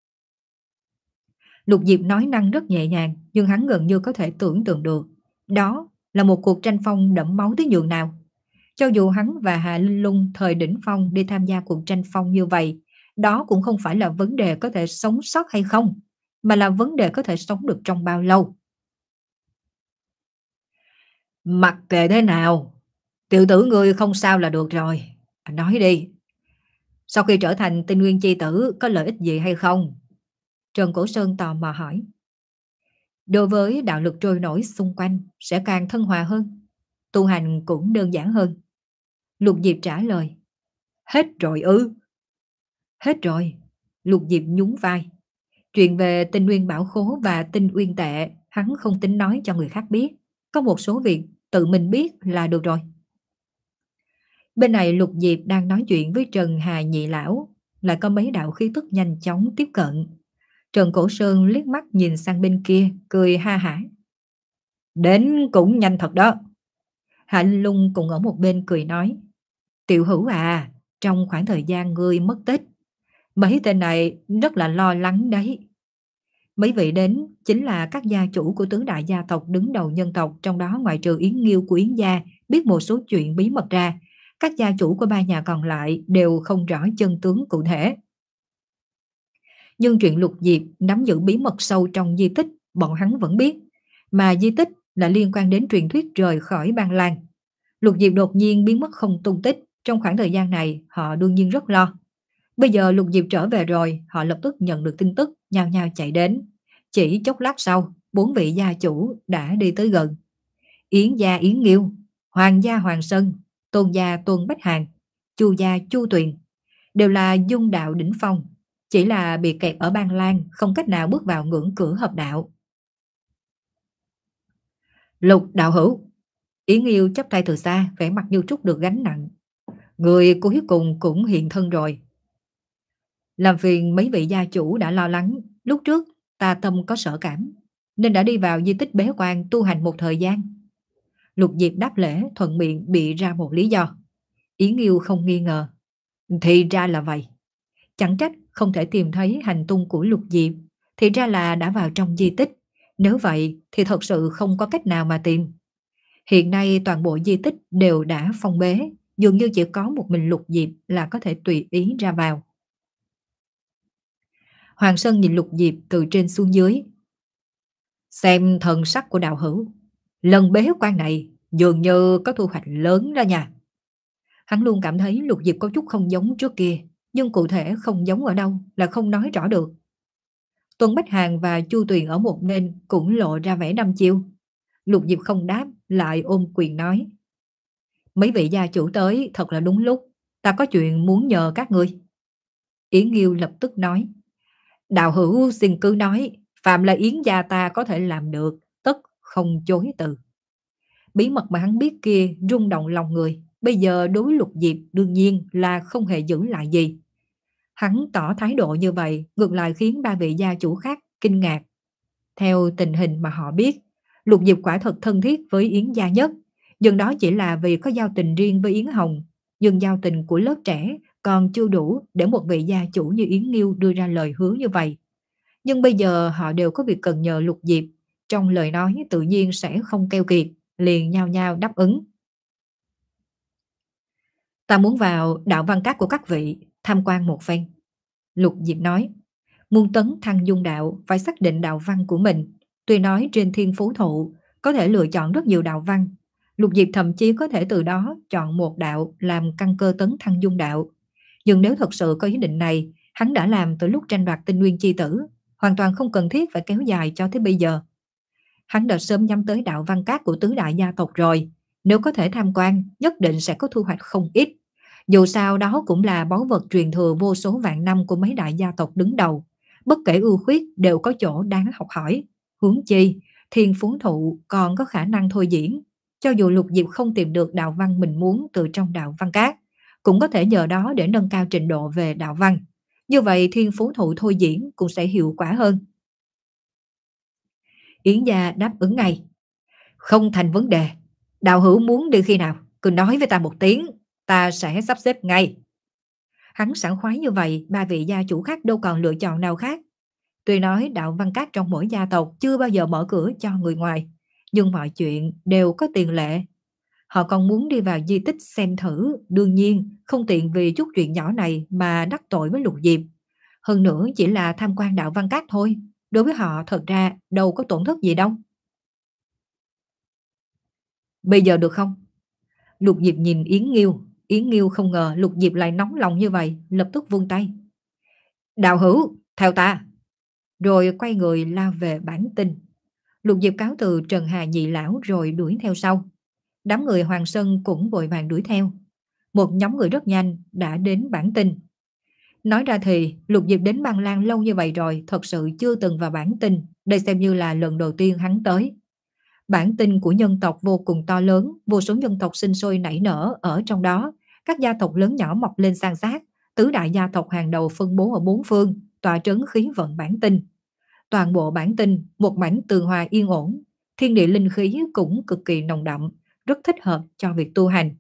Lục Diệp nói năng rất nhẹ nhàng, nhưng hắn gần như có thể tưởng tượng được. Đó là một cuộc tranh phong đẫm máu tới nhường nào. Cho dù hắn và Hạ Linh Lung thời đỉnh phong đi tham gia cuộc tranh phong như vậy, đó cũng không phải là vấn đề có thể sống sót hay không, mà là vấn đề có thể sống được trong bao lâu. Mặc kệ thế nào, tiểu tử ngươi không sao là được rồi. Nói đi, sau khi trở thành tinh nguyên chi tử có lợi ích gì hay không? Trần Cổ Sơn tò mò hỏi. Đối với đạo lực trôi nổi xung quanh sẽ càng thân hòa hơn, tu hành cũng đơn giản hơn. Lục Diệp trả lời. Hết rồi ư? Hết rồi. Lục Diệp nhún vai. Chuyện về tinh nguyên bảo khố và tinh uyên tệ hắn không tính nói cho người khác biết. Có một số việc tự mình biết là được rồi. Bên này Lục Diệp đang nói chuyện với Trần Hà Nhị Lão, lại có mấy đạo khí tức nhanh chóng tiếp cận. Trần Cổ Sơn liếc mắt nhìn sang bên kia, cười ha hả. Đến cũng nhanh thật đó. Hạ Linh Lung cũng ở một bên cười nói. Tiểu Hữu à, trong khoảng thời gian ngươi mất tích, mấy tên này rất là lo lắng đấy. Mấy vị đến chính là các gia chủ của tứ đại gia tộc đứng đầu nhân tộc, trong đó ngoại trừ Yến Nghiêu của Yến gia biết một số chuyện bí mật ra, các gia chủ của ba nhà còn lại đều không rõ chân tướng cụ thể. Nhưng chuyện Lục Diệp nắm giữ bí mật sâu trong di tích, bọn hắn vẫn biết, mà di tích là liên quan đến truyền thuyết rời khỏi Ban Lang. Lục Diệp đột nhiên biến mất không tung tích, trong khoảng thời gian này họ đương nhiên rất lo. Bây giờ Lục Diệp trở về rồi, họ lập tức nhận được tin tức, nhao nhao chạy đến. Chỉ chốc lát sau, bốn vị gia chủ đã đi tới gần. Yến gia Yến Nghiêu, Hoàng gia Hoàng Sơn, Tôn gia Tôn Bách Hàng, Chu gia Chu Tuyền, đều là dung đạo đỉnh phong, chỉ là bị kẹt ở Ban Lang, không cách nào bước vào ngưỡng cửa hợp đạo. Lục đạo hữu, Yến Nghiêu chắp tay từ xa, vẻ mặt như trút được gánh nặng. Người cuối cùng cũng hiện thân rồi. Làm phiền mấy vị gia chủ đã lo lắng, lúc trước ta tâm có sở cảm, nên đã đi vào di tích bế quan tu hành một thời gian. Lục Diệp đáp lễ, thuận miệng bị ra một lý do. Yến Nghiêu không nghi ngờ. Thì ra là vậy. Chẳng trách không thể tìm thấy hành tung của Lục Diệp, thì ra là đã vào trong di tích. Nếu vậy thì thật sự không có cách nào mà tìm. Hiện nay toàn bộ di tích đều đã phong bế, dường như chỉ có một mình Lục Diệp là có thể tùy ý ra vào. Hoàng Sơn nhìn Lục Diệp từ trên xuống dưới. Xem thần sắc của đạo hữu, lần bế quan này dường như có thu hoạch lớn ra nha. Hắn luôn cảm thấy Lục Diệp có chút không giống trước kia, nhưng cụ thể không giống ở đâu là không nói rõ được. Tuân Bách Hàng và Chu Tuyền ở một bên cũng lộ ra vẻ đăm chiêu. Lục Diệp không đáp, lại ôm quyền nói. Mấy vị gia chủ tới thật là đúng lúc, ta có chuyện muốn nhờ các ngươi. Yến Nghiêu lập tức nói. Đạo hữu xin cứ nói, phạm là Yến gia ta có thể làm được, tất không chối từ. Bí mật mà hắn biết kia rung động lòng người, bây giờ đối Lục Diệp đương nhiên là không hề giữ lại gì. Hắn tỏ thái độ như vậy ngược lại khiến ba vị gia chủ khác kinh ngạc. Theo tình hình mà họ biết, Lục Diệp quả thật thân thiết với Yến gia nhất, nhưng đó chỉ là vì có giao tình riêng với Yến Hồng, nhưng giao tình của lớp trẻ còn chưa đủ để một vị gia chủ như Yến Nghiêu đưa ra lời hứa như vậy. Nhưng bây giờ họ đều có việc cần nhờ Lục Diệp, trong lời nói tự nhiên sẽ không keo kiệt, liền nhao nhao đáp ứng. Ta muốn vào đạo văn các của các vị, tham quan một phen. Lục Diệp nói, muôn tấn thăng dung đạo phải xác định đạo văn của mình. Tuy nói trên thiên phú thụ có thể lựa chọn rất nhiều đạo văn, Lục Diệp thậm chí có thể từ đó chọn một đạo làm căn cơ tấn thăng dung đạo. Nhưng nếu thật sự có ý định này, hắn đã làm từ lúc tranh đoạt tinh nguyên chi tử, hoàn toàn không cần thiết phải kéo dài cho tới bây giờ. Hắn đã sớm nhắm tới đạo văn các của tứ đại gia tộc rồi, nếu có thể tham quan, nhất định sẽ có thu hoạch không ít. Dù sao đó cũng là báu vật truyền thừa vô số vạn năm của mấy đại gia tộc đứng đầu, bất kể ưu khuyết đều có chỗ đáng học hỏi. Huống chi, thiên phú thụ còn có khả năng thôi diễn, cho dù Lục Diệp không tìm được đạo văn mình muốn từ trong đạo văn các, cũng có thể nhờ đó để nâng cao trình độ về đạo văn. Như vậy thiên phú thụ thôi diễn cũng sẽ hiệu quả hơn. Yến gia đáp ứng ngay. Không thành vấn đề. Đạo hữu muốn đi khi nào, cứ nói với ta một tiếng, ta sẽ sắp xếp ngay. Hắn sảng khoái như vậy, ba vị gia chủ khác đâu còn lựa chọn nào khác. Tuy nói đạo văn các trong mỗi gia tộc chưa bao giờ mở cửa cho người ngoài, nhưng mọi chuyện đều có tiền lệ. Họ còn muốn đi vào di tích xem thử, đương nhiên không tiện vì chút chuyện nhỏ này mà đắc tội với Lục Diệp. Hơn nữa chỉ là tham quan đạo văn các thôi, đối với họ thật ra đâu có tổn thất gì đâu. Bây giờ được không? Lục Diệp nhìn Yến Nghiêu, Yến Nghiêu không ngờ Lục Diệp lại nóng lòng như vậy, lập tức vươn tay. Đạo hữu, theo ta. Rồi quay người lao về bản tinh. Lục Diệp cáo từ Trần Hà nhị lão rồi đuổi theo sau. Đám người Hoàng Sơn cũng vội vàng đuổi theo. Một nhóm người rất nhanh đã đến bản tinh. Nói ra thì Lục Diệp đến Băng Lan lâu như vậy rồi, thật sự chưa từng vào bản tinh. Đây xem như là lần đầu tiên hắn tới. Bản tinh của nhân tộc vô cùng to lớn, vô số nhân tộc sinh sôi nảy nở ở trong đó. Các gia tộc lớn nhỏ mọc lên san sát, tứ đại gia tộc hàng đầu phân bố ở bốn phương, tọa trấn khí vận bản tinh. Toàn bộ bản tinh, một mảnh tường hòa yên ổn, thiên địa linh khí cũng cực kỳ nồng đậm, rất thích hợp cho việc tu hành.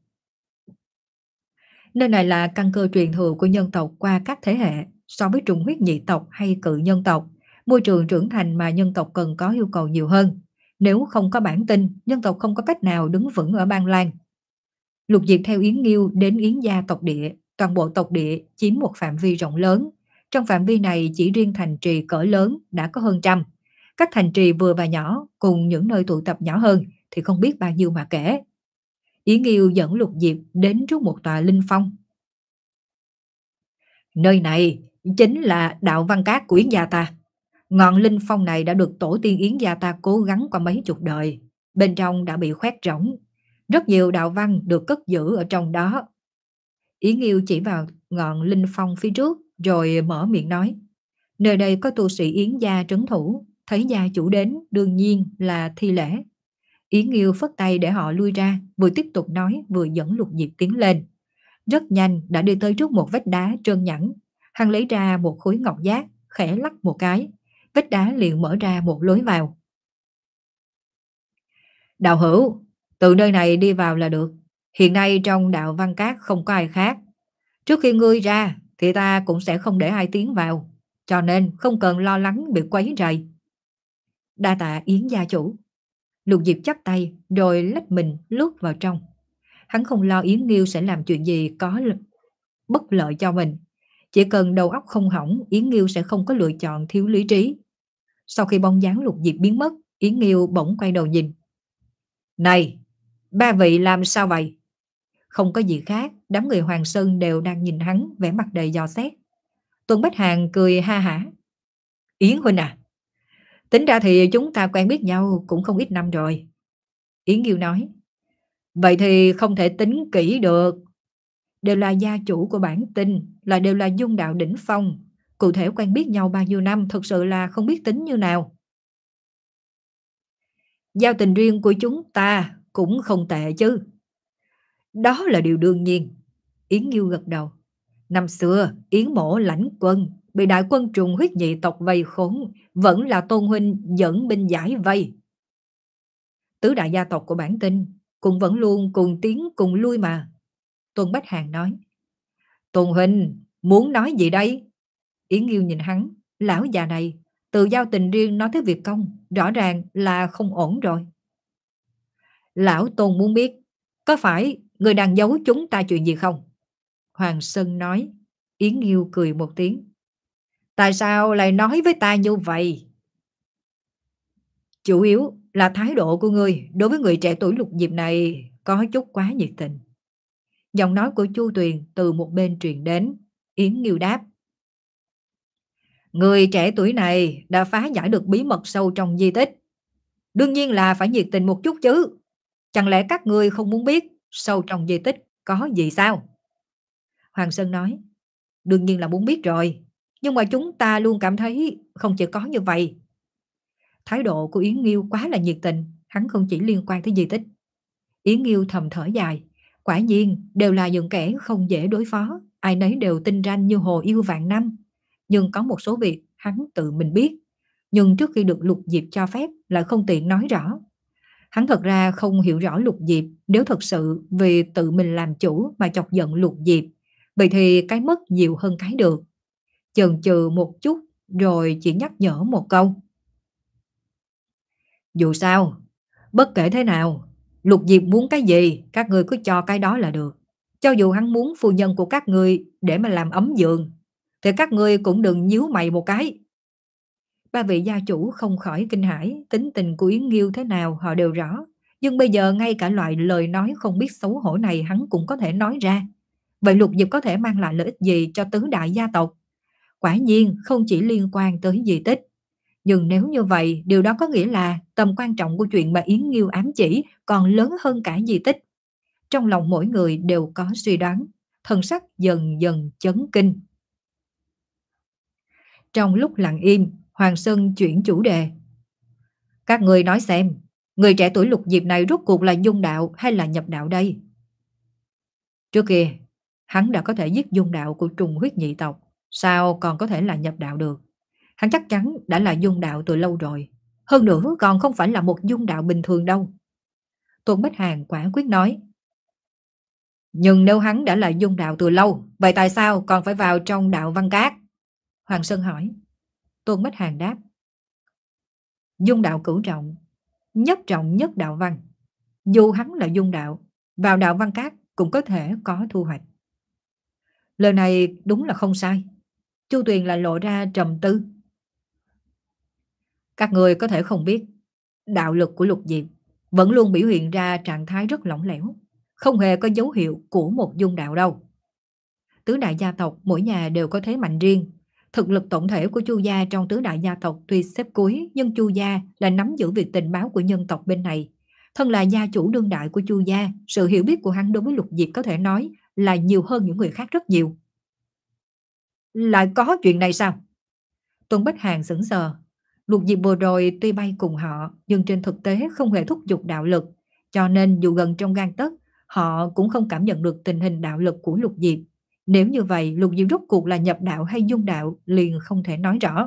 Nơi này là căn cơ truyền thừa của nhân tộc qua các thế hệ, so với trùng huyết nhị tộc hay cự nhân tộc, môi trường trưởng thành mà nhân tộc cần có yêu cầu nhiều hơn. Nếu không có bản tinh, nhân tộc không có cách nào đứng vững ở Ban Lan. Lục Diệp theo Yến Nghiêu đến Yến gia tộc địa, toàn bộ tộc địa chiếm một phạm vi rộng lớn. Trong phạm vi này chỉ riêng thành trì cỡ lớn đã có hơn trăm. Các thành trì vừa và nhỏ cùng những nơi tụ tập nhỏ hơn thì không biết bao nhiêu mà kể. Yến Nghiêu dẫn Lục Diệp đến trước một tòa linh phong. Nơi này chính là đạo văn các của Yến gia ta. Ngọn linh phong này đã được tổ tiên Yến gia ta cố gắng qua mấy chục đời. Bên trong đã bị khoét rỗng. Rất nhiều đạo văn được cất giữ ở trong đó. Yến Nghiêu chỉ vào ngọn linh phong phía trước rồi mở miệng nói. Nơi đây có tu sĩ Yến gia trấn thủ, thấy gia chủ đến đương nhiên là thi lễ. Yến Nghiêu phất tay để họ lui ra, vừa tiếp tục nói vừa dẫn Lục Diệp tiến lên. Rất nhanh đã đi tới trước một vách đá trơn nhẵn. Hắn lấy ra một khối ngọc giác, khẽ lắc một cái. Vách đá liền mở ra một lối vào. Đạo hữu, từ nơi này đi vào là được. Hiện nay trong đạo văn các không có ai khác. Trước khi ngươi ra thì ta cũng sẽ không để ai tiến vào, cho nên không cần lo lắng bị quấy rầy. Đa tạ Yến gia chủ. Lục Diệp chắp tay rồi lách mình lướt vào trong. Hắn không lo Yến Nghiêu sẽ làm chuyện gì có bất lợi cho mình. Chỉ cần đầu óc không hỏng, Yến Nghiêu sẽ không có lựa chọn thiếu lý trí. Sau khi bóng dáng Lục Diệp biến mất, Yến Nghiêu bỗng quay đầu nhìn. Này, ba vị làm sao vậy? Không có gì khác, đám người Hoàng Sơn đều đang nhìn hắn vẻ mặt đầy dò xét. Tuân Bách Hàn cười ha hả. Yến huynh à, tính ra thì chúng ta quen biết nhau cũng không ít năm rồi. Yến Nghiêu nói. Vậy thì không thể tính kỹ được. Đều là gia chủ của bản tinh, là đều là dung đạo đỉnh phong. Cụ thể quen biết nhau bao nhiêu năm thực sự là không biết tính như nào. Giao tình riêng của chúng ta cũng không tệ chứ. Đó là điều đương nhiên. Yến Nghiêu gật đầu. Năm xưa, Yến Mỗ lãnh quân, bị đại quân trùng huyết nhị tộc vây khốn, vẫn là Tôn huynh dẫn binh giải vây. Tứ đại gia tộc của bản tinh, cũng vẫn luôn cùng tiến cùng lui mà. Tôn Bách Hàn nói. Tôn huynh, muốn nói gì đây? Yến Nghiêu nhìn hắn, lão già này, từ giao tình riêng nói tới việc công, rõ ràng là không ổn rồi. Lão Tôn muốn biết, có phải người đang giấu chúng ta chuyện gì không? Hoàng Sơn nói. Yến Nghiêu cười một tiếng. Tại sao lại nói với ta như vậy? Chủ yếu là thái độ của ngươi đối với người trẻ tuổi Lục Diệp này có chút quá nhiệt tình. Giọng nói của Chu Tuyền từ một bên truyền đến. Yến Nghiêu đáp. Người trẻ tuổi này đã phá giải được bí mật sâu trong di tích. Đương nhiên là phải nhiệt tình một chút chứ. Chẳng lẽ các ngươi không muốn biết sâu trong di tích có gì sao? Hoàng Sơn nói. Đương nhiên là muốn biết rồi. Nhưng mà chúng ta luôn cảm thấy không chỉ có như vậy. Thái độ của Yến Nghiêu quá là nhiệt tình. Hắn không chỉ liên quan tới di tích. Yến Nghiêu thầm thở dài. Quả nhiên đều là những kẻ không dễ đối phó. Ai nấy đều tinh ranh như hồ yêu vạn năm. Nhưng có một số việc hắn tự mình biết. Nhưng trước khi được Lục Diệp cho phép lại không tiện nói rõ. Hắn thật ra không hiểu rõ Lục Diệp. Nếu thật sự vì tự mình làm chủ mà chọc giận Lục Diệp, vậy thì cái mất nhiều hơn cái được. Chần chừ một chút rồi chỉ nhắc nhở một câu. Dù sao, bất kể thế nào, Lục Diệp muốn cái gì các người cứ cho cái đó là được. Cho dù hắn muốn phu nhân của các người để mà làm ấm giường, thì các ngươi cũng đừng nhíu mày một cái. Ba vị gia chủ không khỏi kinh hãi. Tính tình của Yến Nghiêu thế nào họ đều rõ. Nhưng bây giờ ngay cả loại lời nói không biết xấu hổ này hắn cũng có thể nói ra. Vậy Lục Diệp có thể mang lại lợi ích gì cho tứ đại gia tộc? Quả nhiên không chỉ liên quan tới di tích. Nhưng nếu như vậy, điều đó có nghĩa là tầm quan trọng của chuyện mà Yến Nghiêu ám chỉ còn lớn hơn cả di tích. Trong lòng mỗi người đều có suy đoán. Thần sắc dần dần chấn kinh. Trong lúc lặng im, Hoàng Sơn chuyển chủ đề. Các người nói xem, người trẻ tuổi Lục Diệp này rốt cuộc là dung đạo hay là nhập đạo đây? Trước kia, hắn đã có thể giết dung đạo của trùng huyết nhị tộc. Sao còn có thể là nhập đạo được? Hắn chắc chắn đã là dung đạo từ lâu rồi. Hơn nữa còn không phải là một dung đạo bình thường đâu. Tôn Bách Hàn quả quyết nói. Nhưng nếu hắn đã là dung đạo từ lâu, vậy tại sao còn phải vào trong đạo Văn Cát? Hoàng Sơn hỏi. Tôn Bách Hàn đáp. Dung đạo cửu trọng, nhất trọng nhất đạo văn. Dù hắn là dung đạo, vào đạo Văn Cát cũng có thể có thu hoạch. Lời này đúng là không sai. Chu Tuyền lại lộ ra trầm tư. Các người có thể không biết, đạo lực của Lục Diệp vẫn luôn biểu hiện ra trạng thái rất lỏng lẻo, không hề có dấu hiệu của một dung đạo đâu. Tứ đại gia tộc mỗi nhà đều có thế mạnh riêng. Thực lực tổng thể của Chu gia trong tứ đại gia tộc tuy xếp cuối, nhưng Chu gia là nắm giữ việc tình báo của nhân tộc bên này. Thân là gia chủ đương đại của Chu gia, sự hiểu biết của hắn đối với Lục Diệp có thể nói là nhiều hơn những người khác rất nhiều. Lại có chuyện này sao? Tôn Bách Hàn sững sờ. Lục Diệp vừa rồi tuy bay cùng họ, nhưng trên thực tế không hề thúc giục đạo lực, cho nên dù gần trong gang tấc, họ cũng không cảm nhận được tình hình đạo lực của Lục Diệp. Nếu như vậy, Lục Diệp rốt cuộc là nhập đạo hay dung đạo liền không thể nói rõ.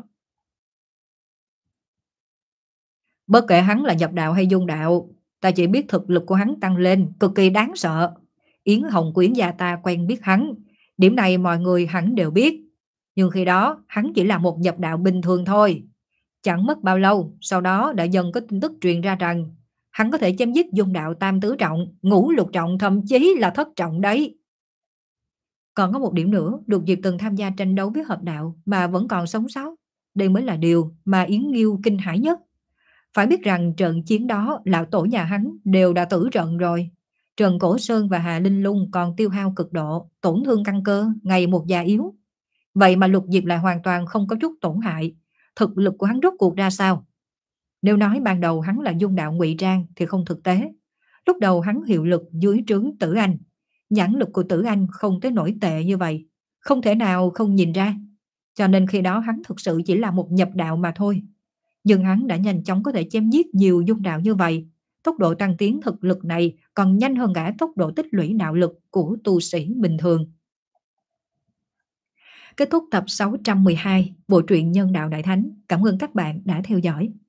Bất kể hắn là nhập đạo hay dung đạo, ta chỉ biết thực lực của hắn tăng lên cực kỳ đáng sợ. Yến Hồng của Yến gia ta quen biết hắn, điểm này mọi người hẳn đều biết. Nhưng khi đó hắn chỉ là một nhập đạo bình thường thôi. Chẳng mất bao lâu, sau đó đã dần có tin tức truyền ra rằng hắn có thể chém giết dung đạo tam tứ trọng, ngũ lục trọng, thậm chí là thất trọng đấy. Còn có một điểm nữa, Lục Diệp từng tham gia tranh đấu với hợp đạo mà vẫn còn sống sót. Đây mới là điều mà Yến Nghiêu kinh hãi nhất. Phải biết rằng trận chiến đó lão tổ nhà hắn đều đã tử trận rồi. Trần Cổ Sơn và Hà Linh Lung còn tiêu hao cực độ, tổn thương căn cơ, ngày một già yếu. Vậy mà Lục Diệp lại hoàn toàn không có chút tổn hại. Thực lực của hắn rốt cuộc ra sao? Nếu nói ban đầu hắn là dung đạo ngụy trang thì không thực tế. Lúc đầu hắn hiệu lực dưới trướng Tử Anh. Nhãn lực của Tử Anh không tới nổi tệ như vậy. Không thể nào không nhìn ra. cho nên khi đó hắn thực sự chỉ là một nhập đạo mà thôi. Nhưng hắn đã nhanh chóng có thể chém giết nhiều dung đạo như vậy. Tốc độ tăng tiến thực lực này còn nhanh hơn cả tốc độ tích lũy đạo lực của tu sĩ bình thường. Kết thúc tập sáu trăm mười hai bộ truyện Nhân đạo Đại Thánh. Cảm ơn các bạn đã theo dõi.